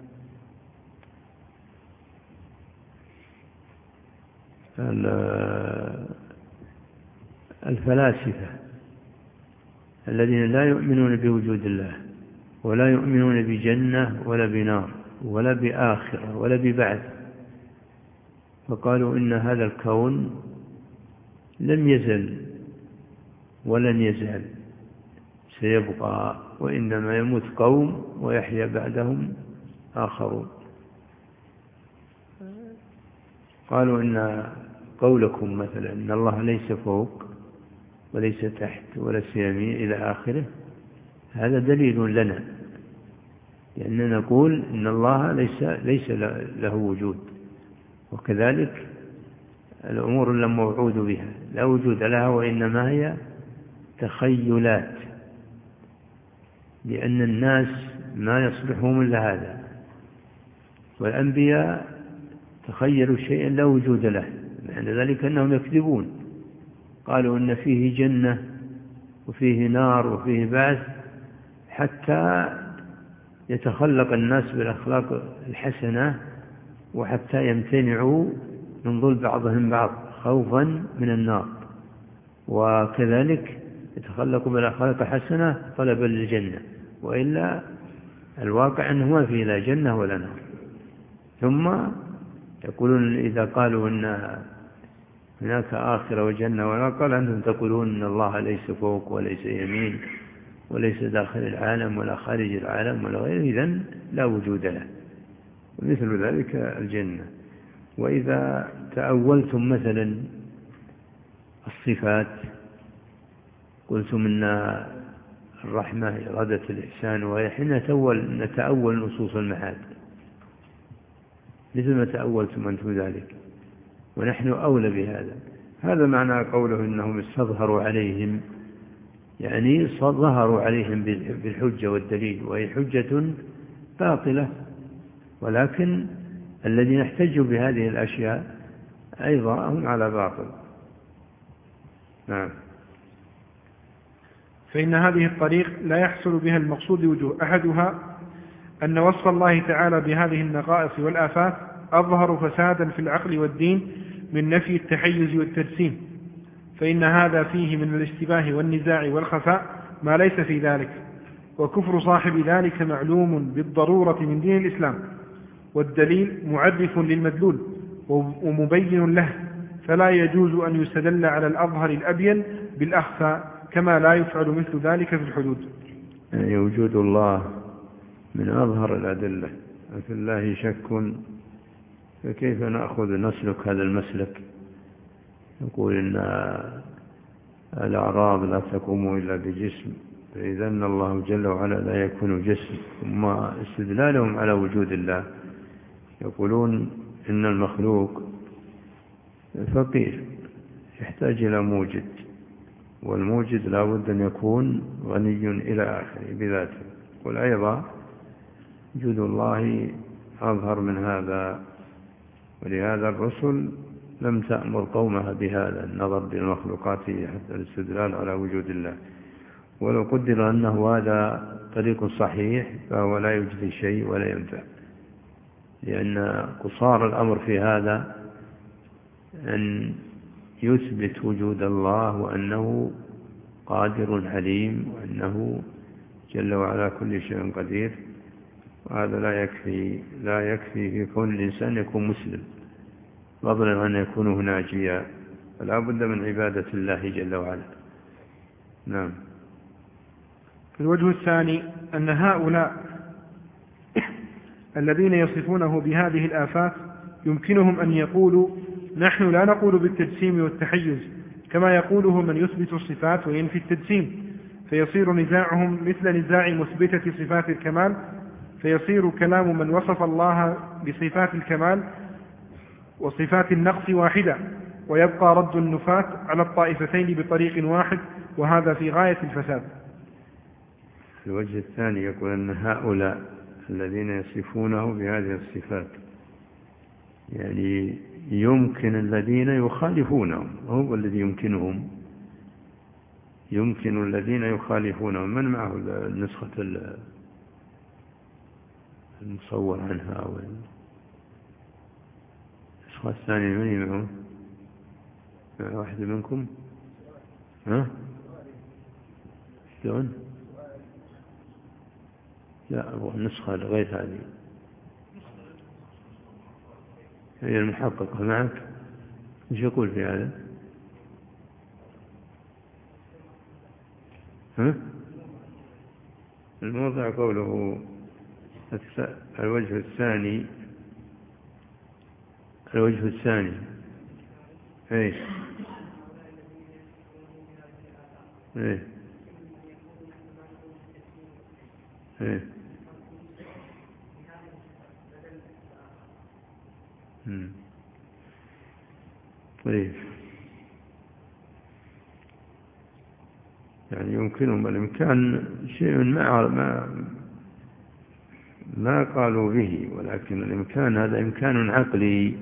الفلاسفة الذين لا يؤمنون بوجود الله، ولا يؤمنون بجنة ولا بنار ولا بآخرة ولا ببعث، فقالوا إن هذا الكون لم يزل ولن يزال، سيبقى، وإنما يموت قوم ويحيا بعدهم آخرون. قالوا إن قولكم مثلا إن الله ليس فوق وليس تحت ولا يمين إلى آخره، هذا دليل لنا، لأننا نقول إن الله ليس له وجود، وكذلك الأمور الموعود بها لا وجود لها، وإنما هي تخيلات، لأن الناس ما يصلحهم إلا هذا، والأنبياء تخيلوا شيئا لا وجود له، معنى ذلك أنهم يكذبون. قالوا إن فيه جنة وفيه نار وفيه بعث حتى يتخلق الناس بالأخلاق الحسنة، وحتى يمتنعوا من ظلم بعضهم بعض خوفا من النار، وكذلك يتخلقوا بالأخلاق الحسنة طلبا للجنة، وإلا الواقع أنه ما فيه لا جنة ولا نار. ثم يقولون إذا قالوا أن هناك آخرة وجنة ونار، قال أنتم تقولون أن الله ليس فوق وليس يمين وليس داخل العالم ولا خارج العالم ولا غيره، إذن لا وجود له. ومثل ذلك الجنة. وإذا تأولتم مثلا الصفات، قلتم أن الرحمة إرادة الإحسان، وحين نتأول نصوص المعاد مثل ما تأولتم أنتم ذلك، ونحن أولى بهذا. هذا معنى قوله إنهم استظهروا عليهم، يعني ظهروا عليهم بالحجة والدليل، وهي حجة باطلة، ولكن الذين احتجوا بهذه الأشياء أيضا هم على باطل. نعم. فإن هذه الطريق لا يحصل بها المقصود لوجوه. أحدها أن وصف الله تعالى بهذه النقائص والآفات أظهر فسادا في العقل والدين من نفي التحيز والتجسيم، فإن هذا فيه من الاشتباه والنزاع والخفاء ما ليس في ذلك، وكفر صاحب ذلك معلوم بالضرورة من دين الإسلام، والدليل معرف للمدلول ومبين له، فلا يجوز أن يستدل على الأظهر الأبين بالأخفى، كما لا يفعل مثل ذلك في الحدود. يعني وجود الله من أظهر الأدلة، في الله شك، فكيف نسلك هذا المسلك؟ نقول إن الأعراض لا تقوم إلا بجسم، فإذا أن الله جل وعلا لا يكون جسم. ثم استدلالهم على وجود الله يقولون إن المخلوق فقير يحتاج إلى موجد، والموجد لا بد أن يكون غني إلى آخره بذاته. قل أيضا وجود الله أظهر من هذا، ولهذا الرسل لم تأمر قومها بهذا النظر بالمخلوقات حتى الاستدلال على وجود الله. ولو قدر أنه هذا طريق صحيح فهو لا يجزي شيء ولا ينفع، لأن قصار الأمر في هذا أن يثبت وجود الله وأنه قادر عليم وأنه جل وعلا كل شيء قدير، وهذا لا يكفي في كون الإنسان يكون مسلم، فضلا عن يكونه ناجيا، فلا بد من عبادة الله جل وعلا. نعم. الوجه الثاني أن هؤلاء الذين يصفونه بهذه الآفات يمكنهم أن يقولوا نحن لا نقول بالتجسيم والتحيز كما يقوله من يثبت الصفات وينفي التجسيم، فيصير نزاعهم مثل نزاع مثبتة صفات الكمال، فيصير كلام من وصف الله بصفات الكمال وصفات النقص واحدة، ويبقى رد النفاة على الطائفتين بطريق واحد، وهذا في غاية الفساد. الوجه الثاني يقول أن هؤلاء الذين يصفونه بهذه الصفات يعني يمكن الذين يخالفونهم، هو الذي يمكن الذين يخالفونهم. من معه النسخة المصور عنها أو النسخة الثانية؟ من معه؟ مع واحد منكم؟ ها؟ شلون؟ لا، أبغى النسخة غير هذه، هي المحققة معك. ايش يقول في هذا؟ ها؟ الموضع قوله الوجه الثاني ايش؟ ايه ايه طيب، يعني يمكنهم الإمكان شيء ما قالوا به، ولكن الإمكان هذا إمكان عقلي.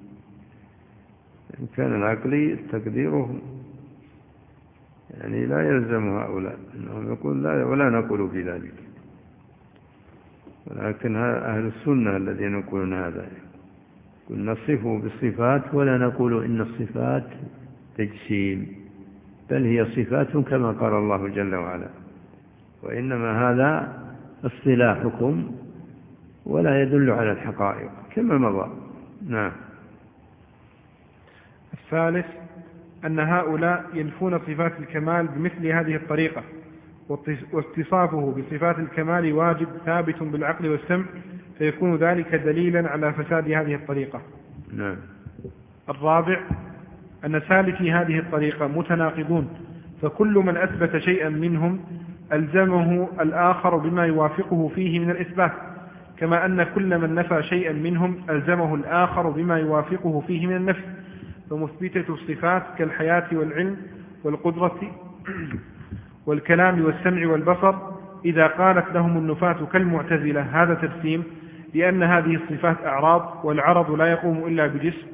الإمكان العقلي تقديره يعني لا يلزم هؤلاء أنهم يقول لا ولا نقول في ذلك، ولكن أهل السنة الذين يقولون هذا نصفه بالصفات ولا نقول إن الصفات تجسيم، بل هي صفات كما قال الله جل وعلا، وإنما هذا اصطلاحكم ولا يدل على الحقائق كما مضى. نعم. الثالث أن هؤلاء ينفون صفات الكمال بمثل هذه الطريقة، واتصافه بصفات الكمال واجب ثابت بالعقل والسمع، فيكون ذلك دليلا على فساد هذه الطريقة. نعم. الرابع أن سالكي هذه الطريقة متناقضون، فكل من أثبت شيئا منهم ألزمه الآخر بما يوافقه فيه من الإثبات، كما أن كل من نفى شيئا منهم ألزمه الآخر بما يوافقه فيه من النفي. فمثبتة الصفات كالحياة والعلم والقدرة والكلام والسمع والبصر إذا قالت لهم النفاة كالمعتزلة هذا تجسيم، لأن هذه الصفات أعراض، والعرض لا يقوم إلا بجسم،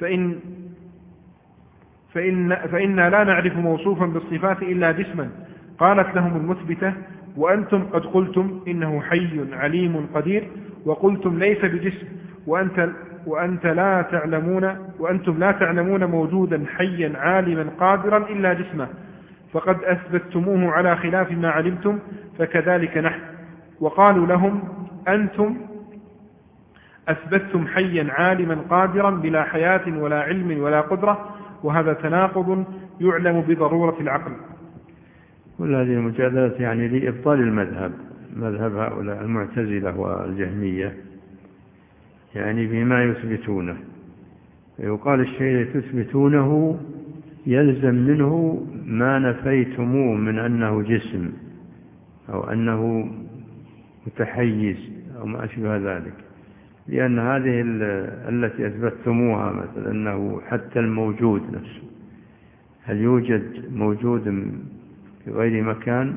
فإنا لا نعرف موصوفا بالصفات إلا جسما. قالت لهم المثبتة وأنتم قد قلتم إنه حي عليم قدير، وقلتم ليس بجسم، وأنتم لا تعلمون موجودا حيا عالما قادرا إلا جسمه، فقد أثبتتموه على خلاف ما علمتم فكذلك نحن. وقالوا لهم أنتم أثبتتم حيا عالما قادرا بلا حياة ولا علم ولا قدرة، وهذا تناقض يعلم بضرورة العقل. كل هذه المجادلات يعني لإبطال المذهب، مذهب هؤلاء المعتزلة والجهمية، يعني بما يثبتونه. يقال الشيء الذي تثبتونه يلزم منه ما نفيتموه من أنه جسم أو أنه متحيز أو ما أشبه ذلك، لأن هذه التي أثبتتموها مثلا أنه حتى الموجود نفسه، هل يوجد موجود في غير مكان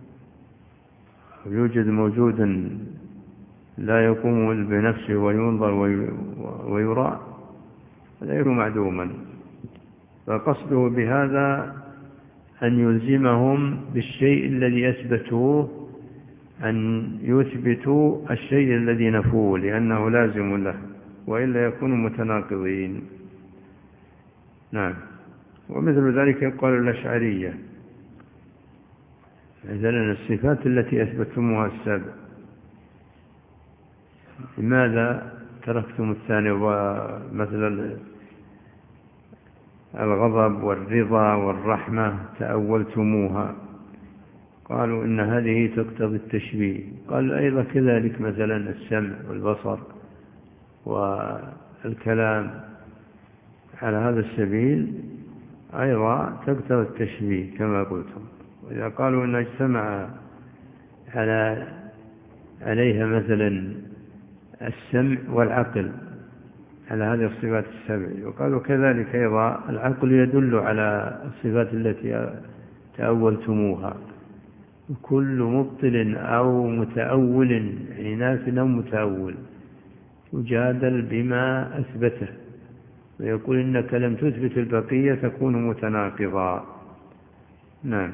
أو يوجد موجود لا يقوم بنفسه وينظر ويرى، غير معدوما. فقصده بهذا أن يلزمهم بالشيء الذي أثبتوه أن يثبتوا الشيء الذي نفوه، لأنه لازم له، وإلا يكونوا متناقضين. نعم. ومثل ذلك يقال الأشعرية، مثلا الصفات التي أثبتتموها السابق، لماذا تركتم الثاني؟ ومثلا الغضب والرضا والرحمة تأولتموها، قالوا إن هذه تقتضي التشبيه. قال أيضا كذلك مثلا السمع والبصر والكلام على هذا السبيل أيضا تقتضي التشبيه كما قلتم. وإذا قالوا إن اجتمع عليها مثلا السمع والعقل على هذه الصفات السبع، وقالوا كذلك أيضا العقل يدل على الصفات التي تأولتموها. كل مبطل أو متأول عناف أو متأول يجادل بما أثبته، ويقول إنك لم تثبت البقية تكون متناقضا. نعم.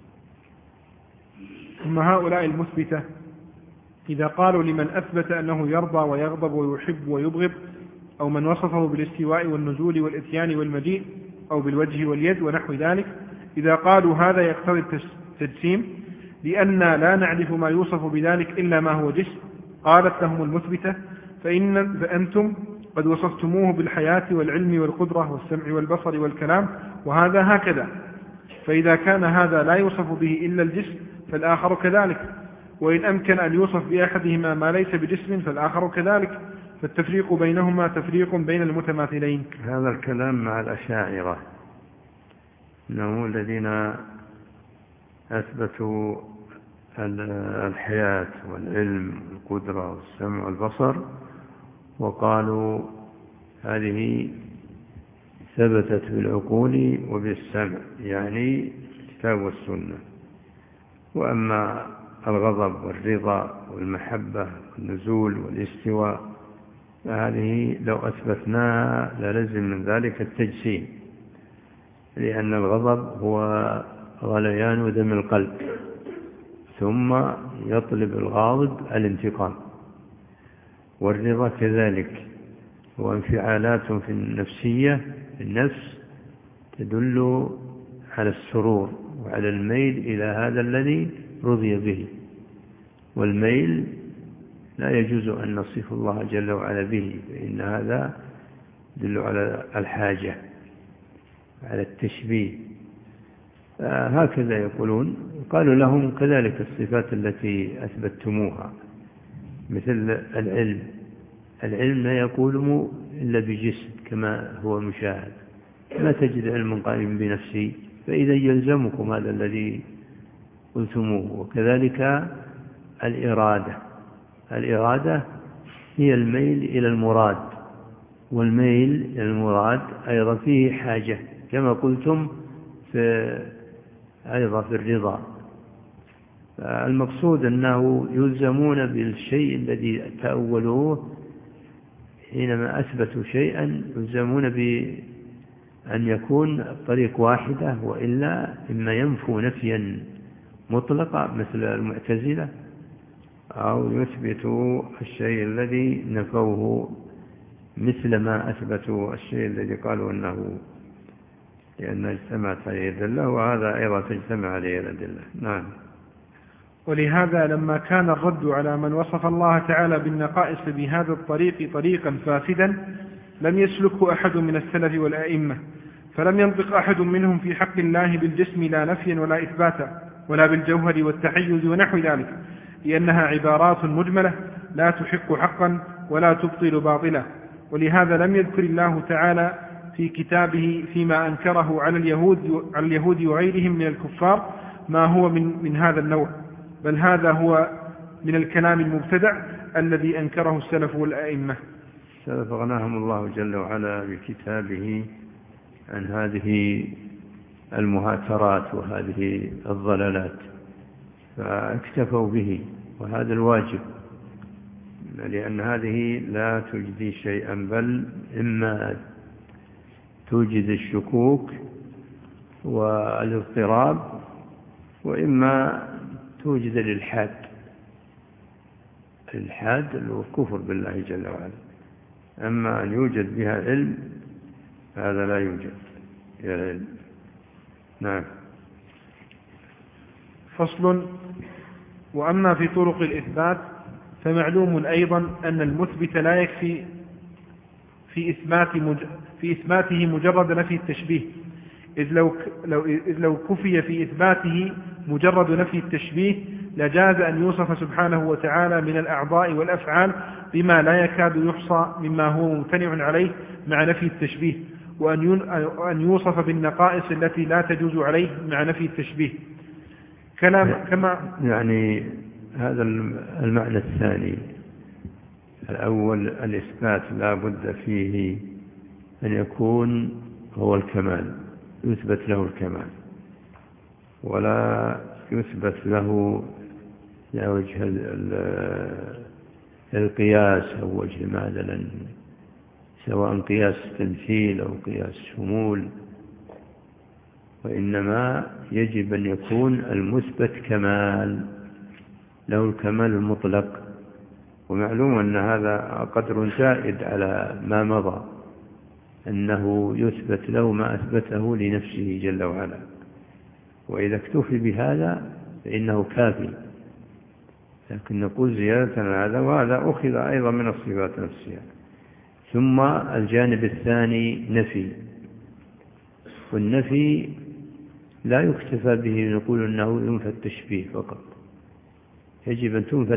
ثم هؤلاء المثبتة إذا قالوا لمن أثبت أنه يرضى ويغضب ويحب ويبغض، أو من وصفه بالاستواء والنزول والإتيان والمجيء أو بالوجه واليد ونحو ذلك، إذا قالوا هذا يقتضي التجسيم لأن لا نعرف ما يوصف بذلك إلا ما هو جسم، قالت لهم المثبتة فأنتم قد وصفتموه بالحياة والعلم والقدرة والسمع والبصر والكلام، وهذا هكذا. فإذا كان هذا لا يوصف به إلا الجسم فالآخر كذلك، وإن أمكن أن يوصف بأحدهما ما ليس بجسم فالآخر كذلك، فالتفريق بينهما تفريق بين المتماثلين. هذا الكلام مع الأشاعرة، إنهم الذين أثبتوا الحياة والعلم والقدرة والسمع والبصر، وقالوا هذه ثبتت بالعقول وبالسمع، يعني الكتاب والسنة. وأما الغضب والرضا والمحبة والنزول والاستواء فهذه لو أثبتناها للزم من ذلك التجسيم، لأن الغضب هو غليان دم القلب، ثم يطلب الغاضب الانتقام، والرضا كذلك هو انفعالات في النفسية، النفس تدل على السرور وعلى الميل إلى هذا الذي رضي به، والميل لا يجوز أن نصف الله جل وعلا به، فإن هذا يدل على الحاجة على التشبيه. هكذا يقولون. قالوا لهم كذلك الصفات التي أثبتتموها، مثل العلم لا يقول إلا بجسم كما هو مشاهد، لا تجد علم قائم بنفسه، فإذا يلزمكم هذا الذي قلتموه. وكذلك الإرادة هي الميل إلى المراد، والميل إلى المراد أيضا فيه حاجة كما قلتم أيضا في الرضا. المقصود أنه يلزمون بالشيء الذي تأولوه، حينما أثبتوا شيئا يلزمون بأن يكون الطريق واحدة، وإلا إما ينفوا نفيا مطلقا مثل المعتزلة، أو يثبتوا الشيء الذي نفوه مثل ما أثبتوا الشيء الذي قالوا أنه لأن اجتمعت عليه الأدلة، وهذا أيضا تجتمع عليه الأدلة. نعم. ولهذا لما كان الرد على من وصف الله تعالى بالنقائص بهذا الطريق طريقا فاسدا لم يسلكه أحد من السلف والأئمة، فلم ينطق أحد منهم في حق الله بالجسم لا نفيا ولا إثباتا، ولا بالجوهر والتحيز ونحو ذلك، لأنها عبارات مجملة لا تحق حقا ولا تبطل باطلا. ولهذا لم يذكر الله تعالى في كتابه فيما أنكره على اليهود وغيرهم من الكفار ما هو من هذا النوع، بل هذا هو من الكلام المبتدع الذي أنكره السلف والأئمة. السلف أغناهم الله جل وعلا بكتابه عن هذه المهاترات وهذه الضلالات، فاكتفوا به، وهذا الواجب، لأن هذه لا تجدي شيئا، بل إما توجد الشكوك والاضطراب، وإما توجد الإلحاد والكفر بالله جل وعلا. أما أن يوجد بها علم هذا لا يوجد يا علم. نعم. فصل. وأما في طرق الإثبات فمعلوم أيضا أن المثبت لا يكفي في إثباته مجرد نفي التشبيه، إذ لو كفي في إثباته مجرد نفي التشبيه لجاز أن يوصف سبحانه وتعالى من الأعضاء والأفعال بما لا يكاد يحصى مما هو ممتنع عليه مع نفي التشبيه، وأن يوصف بالنقائص التي لا تجوز عليه مع نفي التشبيه. كما يعني هذا المعنى الثاني. الأول الإثبات لا بد فيه أن يكون هو الكمال، يثبت له الكمال، ولا يثبت له وجه القياس أو وجه مثلا، سواء قياس تمثيل أو قياس شمول، وإنما يجب أن يكون المثبت كمال، له الكمال المطلق. ومعلوم أن هذا قدر زائد على ما مضى، أنه يثبت له ما أثبته لنفسه جل وعلا، وإذا اكتفي بهذا فإنه كافي. لكن نقول زيادة على هذا، وهذا أخذ أيضا من الصفات نفسها. ثم الجانب الثاني نفي، والنفي لا يكتفى به، نقول أنه ينفى التشبيه فقط، يجب أن تنفى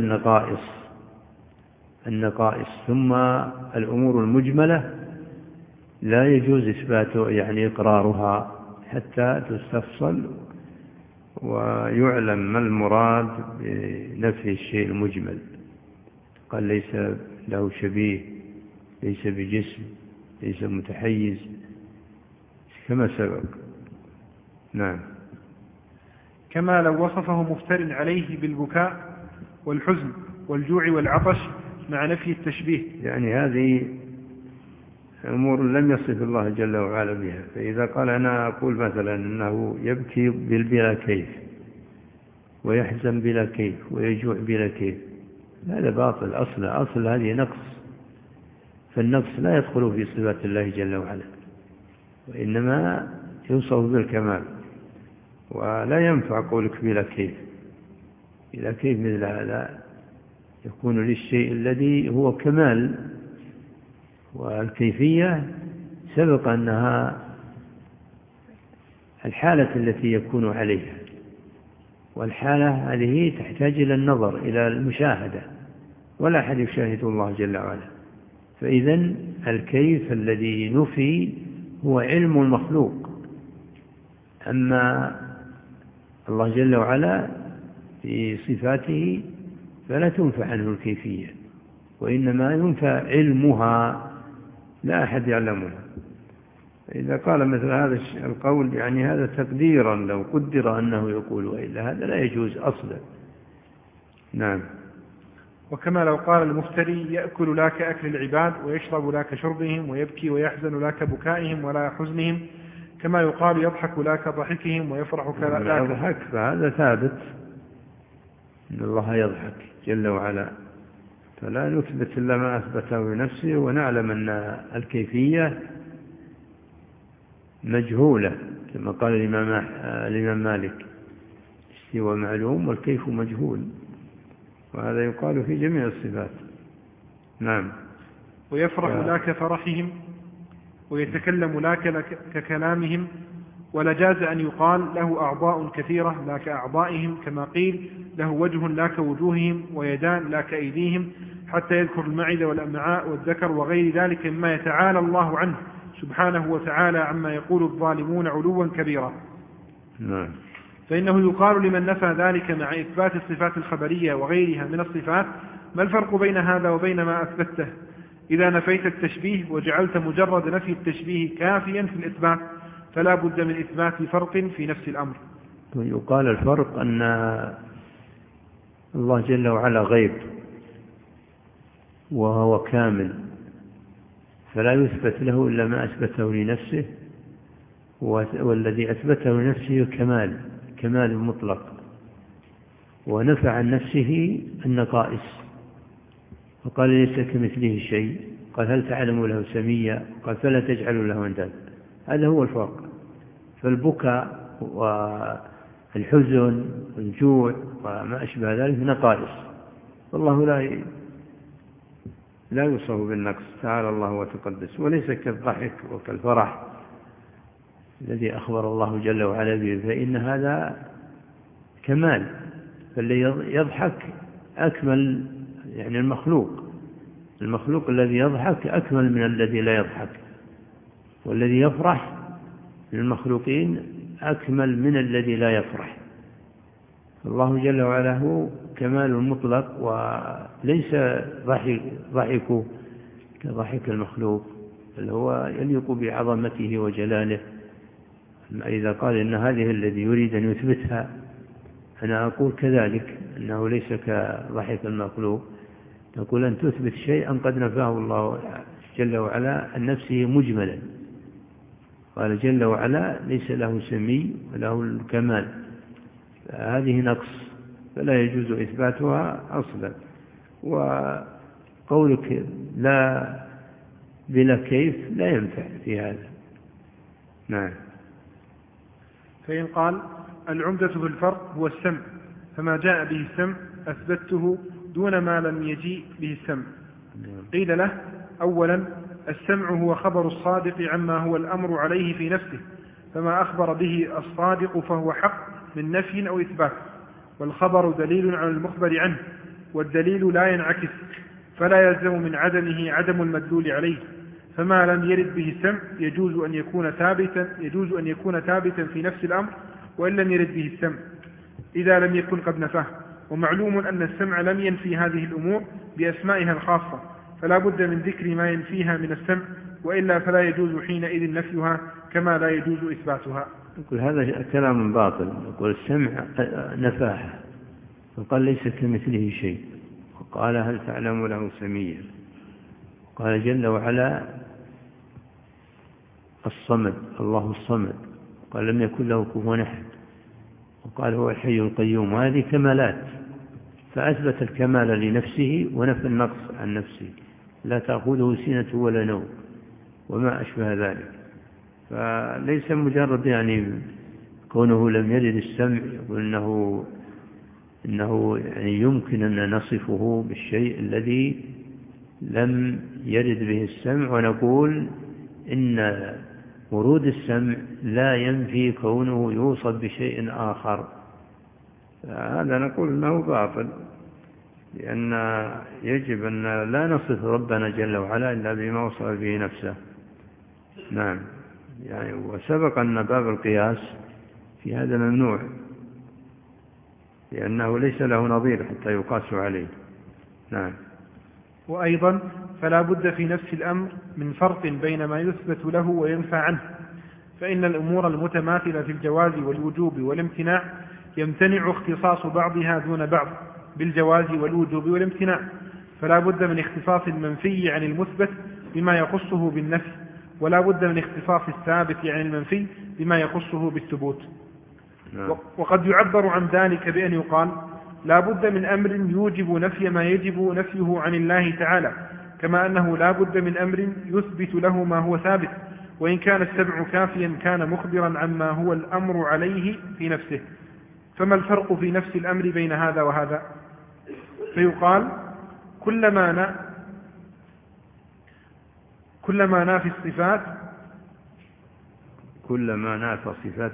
النقائص. ثم الأمور المجملة لا يجوز إثباته، يعني إقرارها حتى تستفصل ويعلم ما المراد بنفي الشيء المجمل. قال ليس له شبيه، ليس بجسم، ليس متحيز، كما سبق. نعم. كما لو وصفه مفتر عليه بالبكاء والحزن والجوع والعطش مع نفي التشبيه، يعني هذه أمور لم يصف الله جل وعلا بها. فإذا قال أنا أقول مثلا أنه يبكي بلا كيف، ويحزن بلا كيف، ويجوع بلا كيف، هذا باطل. أصل هذه نقص، فالنقص لا يدخل في صفات الله جل وعلا، وإنما يوصف بالكمال. ولا ينفع قولك بلا كيف. بلا كيف مثل هذا يكون للشيء الذي هو كمال، والكيفية سبق أنها الحالة التي يكون عليها، والحالة هذه تحتاج إلى النظر، إلى المشاهدة، ولا أحد يشاهد الله جل وعلا. فإذن الكيف الذي نفي هو علم المخلوق. أما الله جل وعلا في صفاته فلا تنفى عنه الكيفية، وإنما ينفى علمها، لا أحد يعلمها. إذا قال مثل هذا القول يعني هذا تقديرا، لو قدر أنه يقول، وإلا هذا لا يجوز أصلا. نعم. وكما لو قال المفتري يأكل لا كأكل العباد، ويشرب لا كشربهم، ويبكي ويحزن لا كبكائهم ولا حزنهم، كما يقال يضحك لا كضحكهم، ويفرح لا يضحك، فهذا ثابت إن الله يضحك جل وعلا، فلا نثبت إلا ما أثبته لنفسه، ونعلم أن الكيفية مجهولة كما قال الإمام مالك: استوى معلوم والكيف مجهول. وهذا يقال في جميع الصفات. نعم. ويفرح لا كفرحهم ويتكلم لا ككلامهم، ولجاز أن يقال له أعضاء كثيرة لا كأعضائهم، كما قيل له وجه لا كوجوههم ويدان لا كأيديهم، حتى يذكر المعدة والأمعاء والذكر وغير ذلك مما يتعالى الله عنه سبحانه وتعالى عما يقول الظالمون علوا كبيرا. نعم. فإنه يقال لمن نفى ذلك مع إثبات الصفات الخبرية وغيرها من الصفات: ما الفرق بين هذا وبين ما أثبته؟ إذا نفيت التشبيه وجعلت مجرد نفي التشبيه كافيا في الإثبات، فلا بد من إثبات فرق في نفس الأمر. يقال الفرق أن الله جل وعلا غيب وهو كامل، فلا يثبت له إلا ما أثبته لنفسه، والذي أثبته لنفسه كمال مطلق، ونفى عن نفسه النقائص، فقال: ليس كمثله شيء. قال: هل تعلم له سميا؟ قال: فلا تجعلوا له اندادا. هذا هو الفرق. فالبكاء والحزن والجوع وما أشبه ذلك نقائص، والله لا يوصف بالنقص، تعالى الله وتقدس. وليس كالضحك وكالفرح الذي أخبر الله جل وعلا به، فإن هذا كمال. فالذي يضحك أكمل، يعني المخلوق الذي يضحك أكمل من الذي لا يضحك، والذي يفرح من المخلوقين أكمل من الذي لا يفرح. الله جل وعلا هو كمال مطلق، وليس ضحك كضحك المخلوق، بل هو يليق بعظمته وجلاله. إذا قال إن هذه الذي يريد أن يثبتها، أنا أقول كذلك، أنه ليس كضحك المخلوق. نقول أن تثبت شيئا قد نفاه الله جل وعلا عن نفسه مجملا. قال جل وعلا: ليس له سمي وله الكمال، هذه نقص، فلا يجوز إثباتها أصلا. وقولك لا بلا كيف لا ينفع في هذا. نعم. فإن قال: العمدة في الفرق هو السمع، فما جاء به السمع أثبته دون ما لم يجيء به السمع. قيل له: أولا، السمع هو خبر الصادق عما هو الأمر عليه في نفسه، فما أخبر به الصادق فهو حق من نفي أو إثبات، والخبر دليل على المخبر عنه، والدليل لا ينعكس، فلا يلزم من عدمه عدم المدلول عليه. فما لم يرد به السمع يجوز أن يكون ثابتا في نفس الأمر وإن لم يرد به السمع، إذا لم يكن قد نفاه. ومعلوم أن السمع لم ينفي هذه الأمور بأسمائها الخاصة، فلا بد من ذكر ما ينفيها من السمع، وإلا فلا يجوز حينئذ نفيها كما لا يجوز إثباتها. يقول هذا كلام باطل. يقول السمع نفاها، وقال: ليس كمثله شيء. وقال: هل تعلم له سميا؟ قال جل وعلا: الصمد، الله الصمد. قال: لم يكن له كفوا أحد. وقال: هو الحي القيوم. وهذه كمالات، فأثبت الكمال لنفسه ونفى النقص عن نفسه، لا تأخذه سنة ولا نوم وما أشبه ذلك. فليس مجرد يعني كونه لم يرد السمع يقول إنه يعني يمكن أن نصفه بالشيء الذي لم يرد به السمع، ونقول إن ورود السمع لا ينفي كونه يوصف بشيء آخر. هذا نقول إنه باطل، لأن يجب أن لا نصف ربنا جل وعلا إلا بما وصف به نفسه. نعم. يعني وسبق أن باب القياس في هذا ممنوع، لأنه ليس له نظير حتى يقاس عليه. نعم. وأيضا فلا بد في نفس الأمر من فرق بين ما يثبت له وينفى عنه، فإن الأمور المتماثلة في الجواز والوجوب والامتناع يمتنع اختصاص بعضها دون بعض بالجواز والوجوب والامتناع، فلا بد من اختصاص المنفي عن المثبت بما يخصه بالنفي، ولا بد من اختصاص الثابت عن المنفي بما يخصه بالثبوت. وقد يعبر عن ذلك بأن يقال: لا بد من أمر يوجب نفي ما يجب نفيه عن الله تعالى، كما أنه لا بد من أمر يثبت له ما هو ثابت، وإن كان السمع كافيا كان مخبرا عما هو الأمر عليه في نفسه. فما الفرق في نفس الأمر بين هذا وهذا؟ فيقال كلما نافى الصفات كلما نافى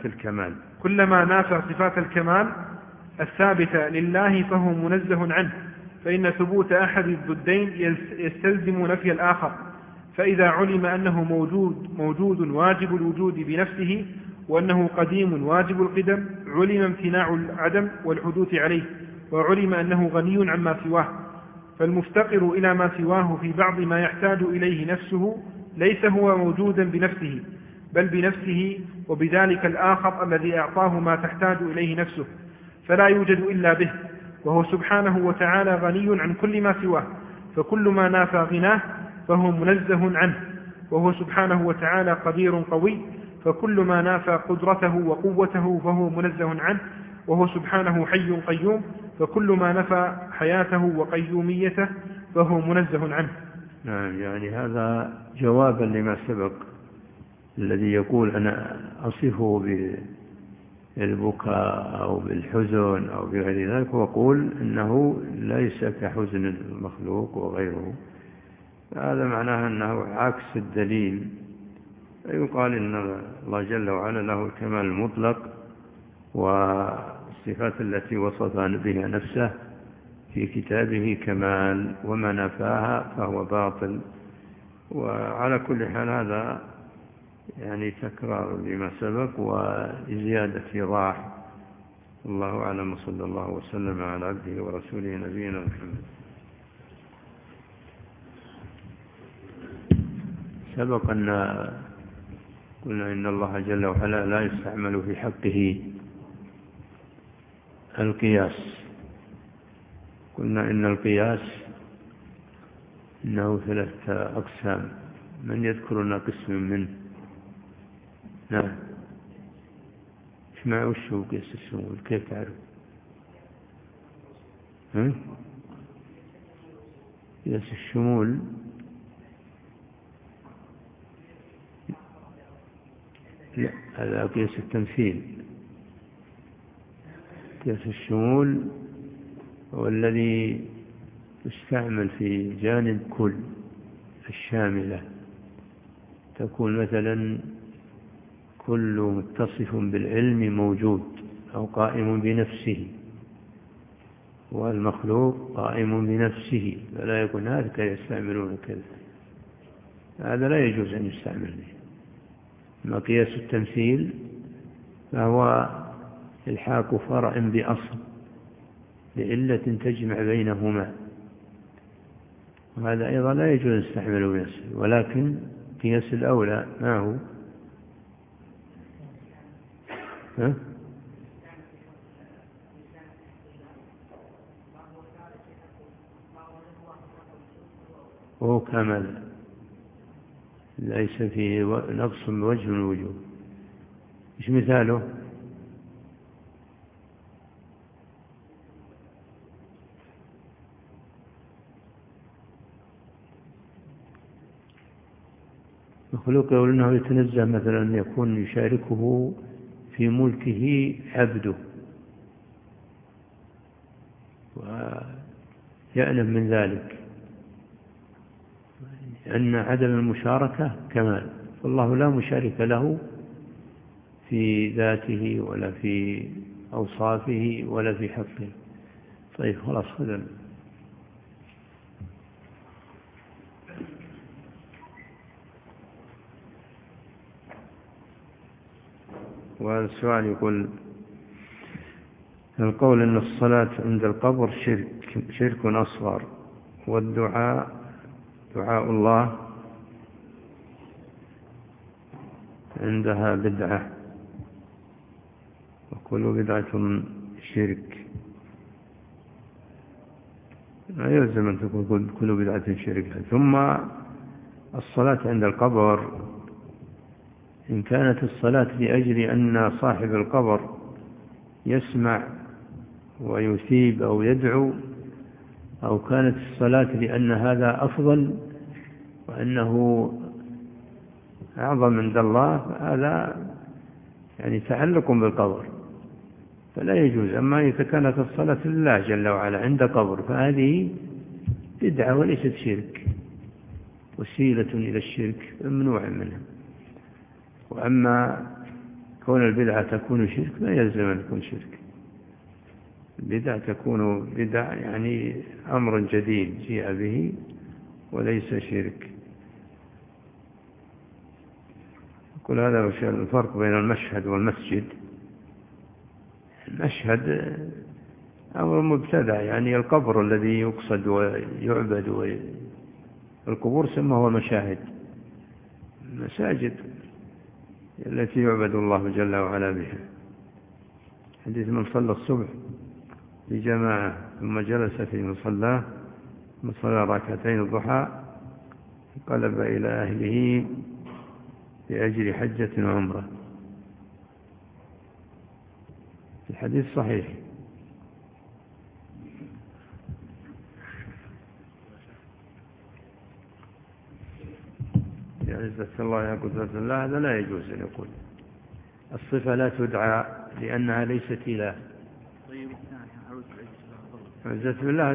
صفات الكمال الثابتة لله فهو منزه عنه، فإن ثبوت أحد الضدين يستلزم نفي الآخر. فإذا علم أنه موجود واجب الوجود بنفسه، وأنه قديم واجب القدم، علم امتناع العدم والحدوث عليه، وعلم أنه غني عما سواه. فالمفتقر إلى ما سواه في بعض ما يحتاج إليه نفسه ليس هو موجودا بنفسه، بل بنفسه وبذلك الآخر الذي أعطاه ما تحتاج إليه نفسه، فلا يوجد إلا به، وهو سبحانه وتعالى غني عن كل ما سواه. فكل ما نافى غناه فهو منزه عنه، وهو سبحانه وتعالى قدير قوي. فكل ما نافى قدرته وقوته فهو منزه عنه، وهو سبحانه حي قيوم. فكل ما نفى حياته وقيوميته فهو منزه عنه. نعم، يعني هذا جوابا لما سبق، الذي يقول أنا أصفه بالبكاء أو بالحزن أو بغير ذلك، وأقول إنه ليس كحزن المخلوق وغيره. هذا معناه أنه عكس الدليل. يقال إن الله جل وعلا له الكمال المطلق، والصفات التي وصف بها نفسه في كتابه كمال، وما نفاها فهو باطل. وعلى كل حال هذا يعني تكرار لما سبق وزيادة إيضاح. الله أعلم، صلى الله وسلم على عبده ورسوله نبينا محمد. سبق أن قلنا إن الله جل وعلا لا يستعمل في حقه القياس. قلنا إن القياس إنه 3 أقسام. من يذكر لنا قسم منه؟ نعم، اسمعوا وشو قياس الشمول، كيف تعرف؟ قياس الشمول لا، هذا قياس التمثيل. قياس الشمول هو الذي يستعمل في جانب كل الشاملة. تكون مثلا كل متصف بالعلم موجود أو قائم بنفسه، والمخلوق قائم بنفسه، فلا يكون هذا يستعملون كذا، هذا لا يجوز أن يستعمل به. أما قياس التمثيل فهو الحاق فرع بأصل لعلة تجمع بينهما، وهذا أيضا لا يجوز أن يستعمل بنفسه. ولكن قياس الأولى ما هو؟ وهو كامل، ليس فيه نقص بوجه من الوجوه. إيش مثاله؟ مخلوق يقول إنه يتنزه مثلا أن يكون يشاركه في ملكه عبده، ويألم من ذلك أن عدم المشاركة كمال، فالله لا مشارك له في ذاته ولا في أوصافه ولا في حقه. طيب خلاص، خذ. وهذا السؤال يقول: القول أن الصلاة عند القبر شرك أصغر، والدعاء دعاء الله عندها بدعة، وكل بدعة شرك. لا يلزم أن تكون كل بدعة شرك. ثم الصلاة عند القبر إن كانت الصلاة لأجل أن صاحب القبر يسمع ويثيب أو يدعو، أو كانت الصلاة لأن هذا أفضل وأنه أعظم عند الله، هذا يعني تعلق بالقبر فلا يجوز. أما إذا كانت الصلاة لله جل وعلا عند قبر فهذه بدعة وليست شرك، وسيلة إلى الشرك ممنوع منها. وأما كون البدعة تكون شرك لا يلزم أن تكون شرك. البدعة تكون بدعة يعني أمر جديد جيء به وليس شرك. كل هذا الفرق بين المشهد والمسجد. المشهد أمر مبتدع، يعني القبر الذي يقصد ويعبد، والقبور سموها مشاهد. المساجد التي يعبد الله جل وعلا بها. حديث من صلى الصبح بجماعة ثم جلس في مصلاه ثم صلى ركعتين الضحى انقلب إلى أهله بأجر حجة وعمرة. الحديث صحيح. يا عزة الله يا قدرة الله، هذا لا يجوز أن يقول. الصفة لا تدعى لأنها ليست إله. عزة بالله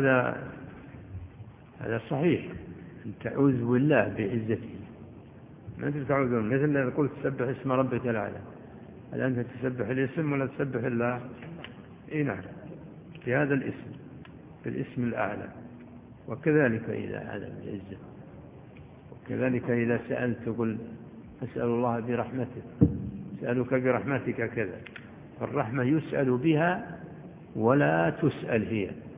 هذا صحيح، أن تعوذ بالله بعزته، ما أنت تعوذون. مثل إذا قلت تسبح اسم ربك الأعلى، هل أنت تسبح الاسم ولا تسبح الله؟ إيه نعم، في هذا الاسم، في الاسم الأعلى. وكذلك إذا هذا بالعزة. وكذلك إذا سألت تقول أسأل الله برحمته، أسألك برحمتك كذا. فالرحمة يسأل بها ولا تسأل هي.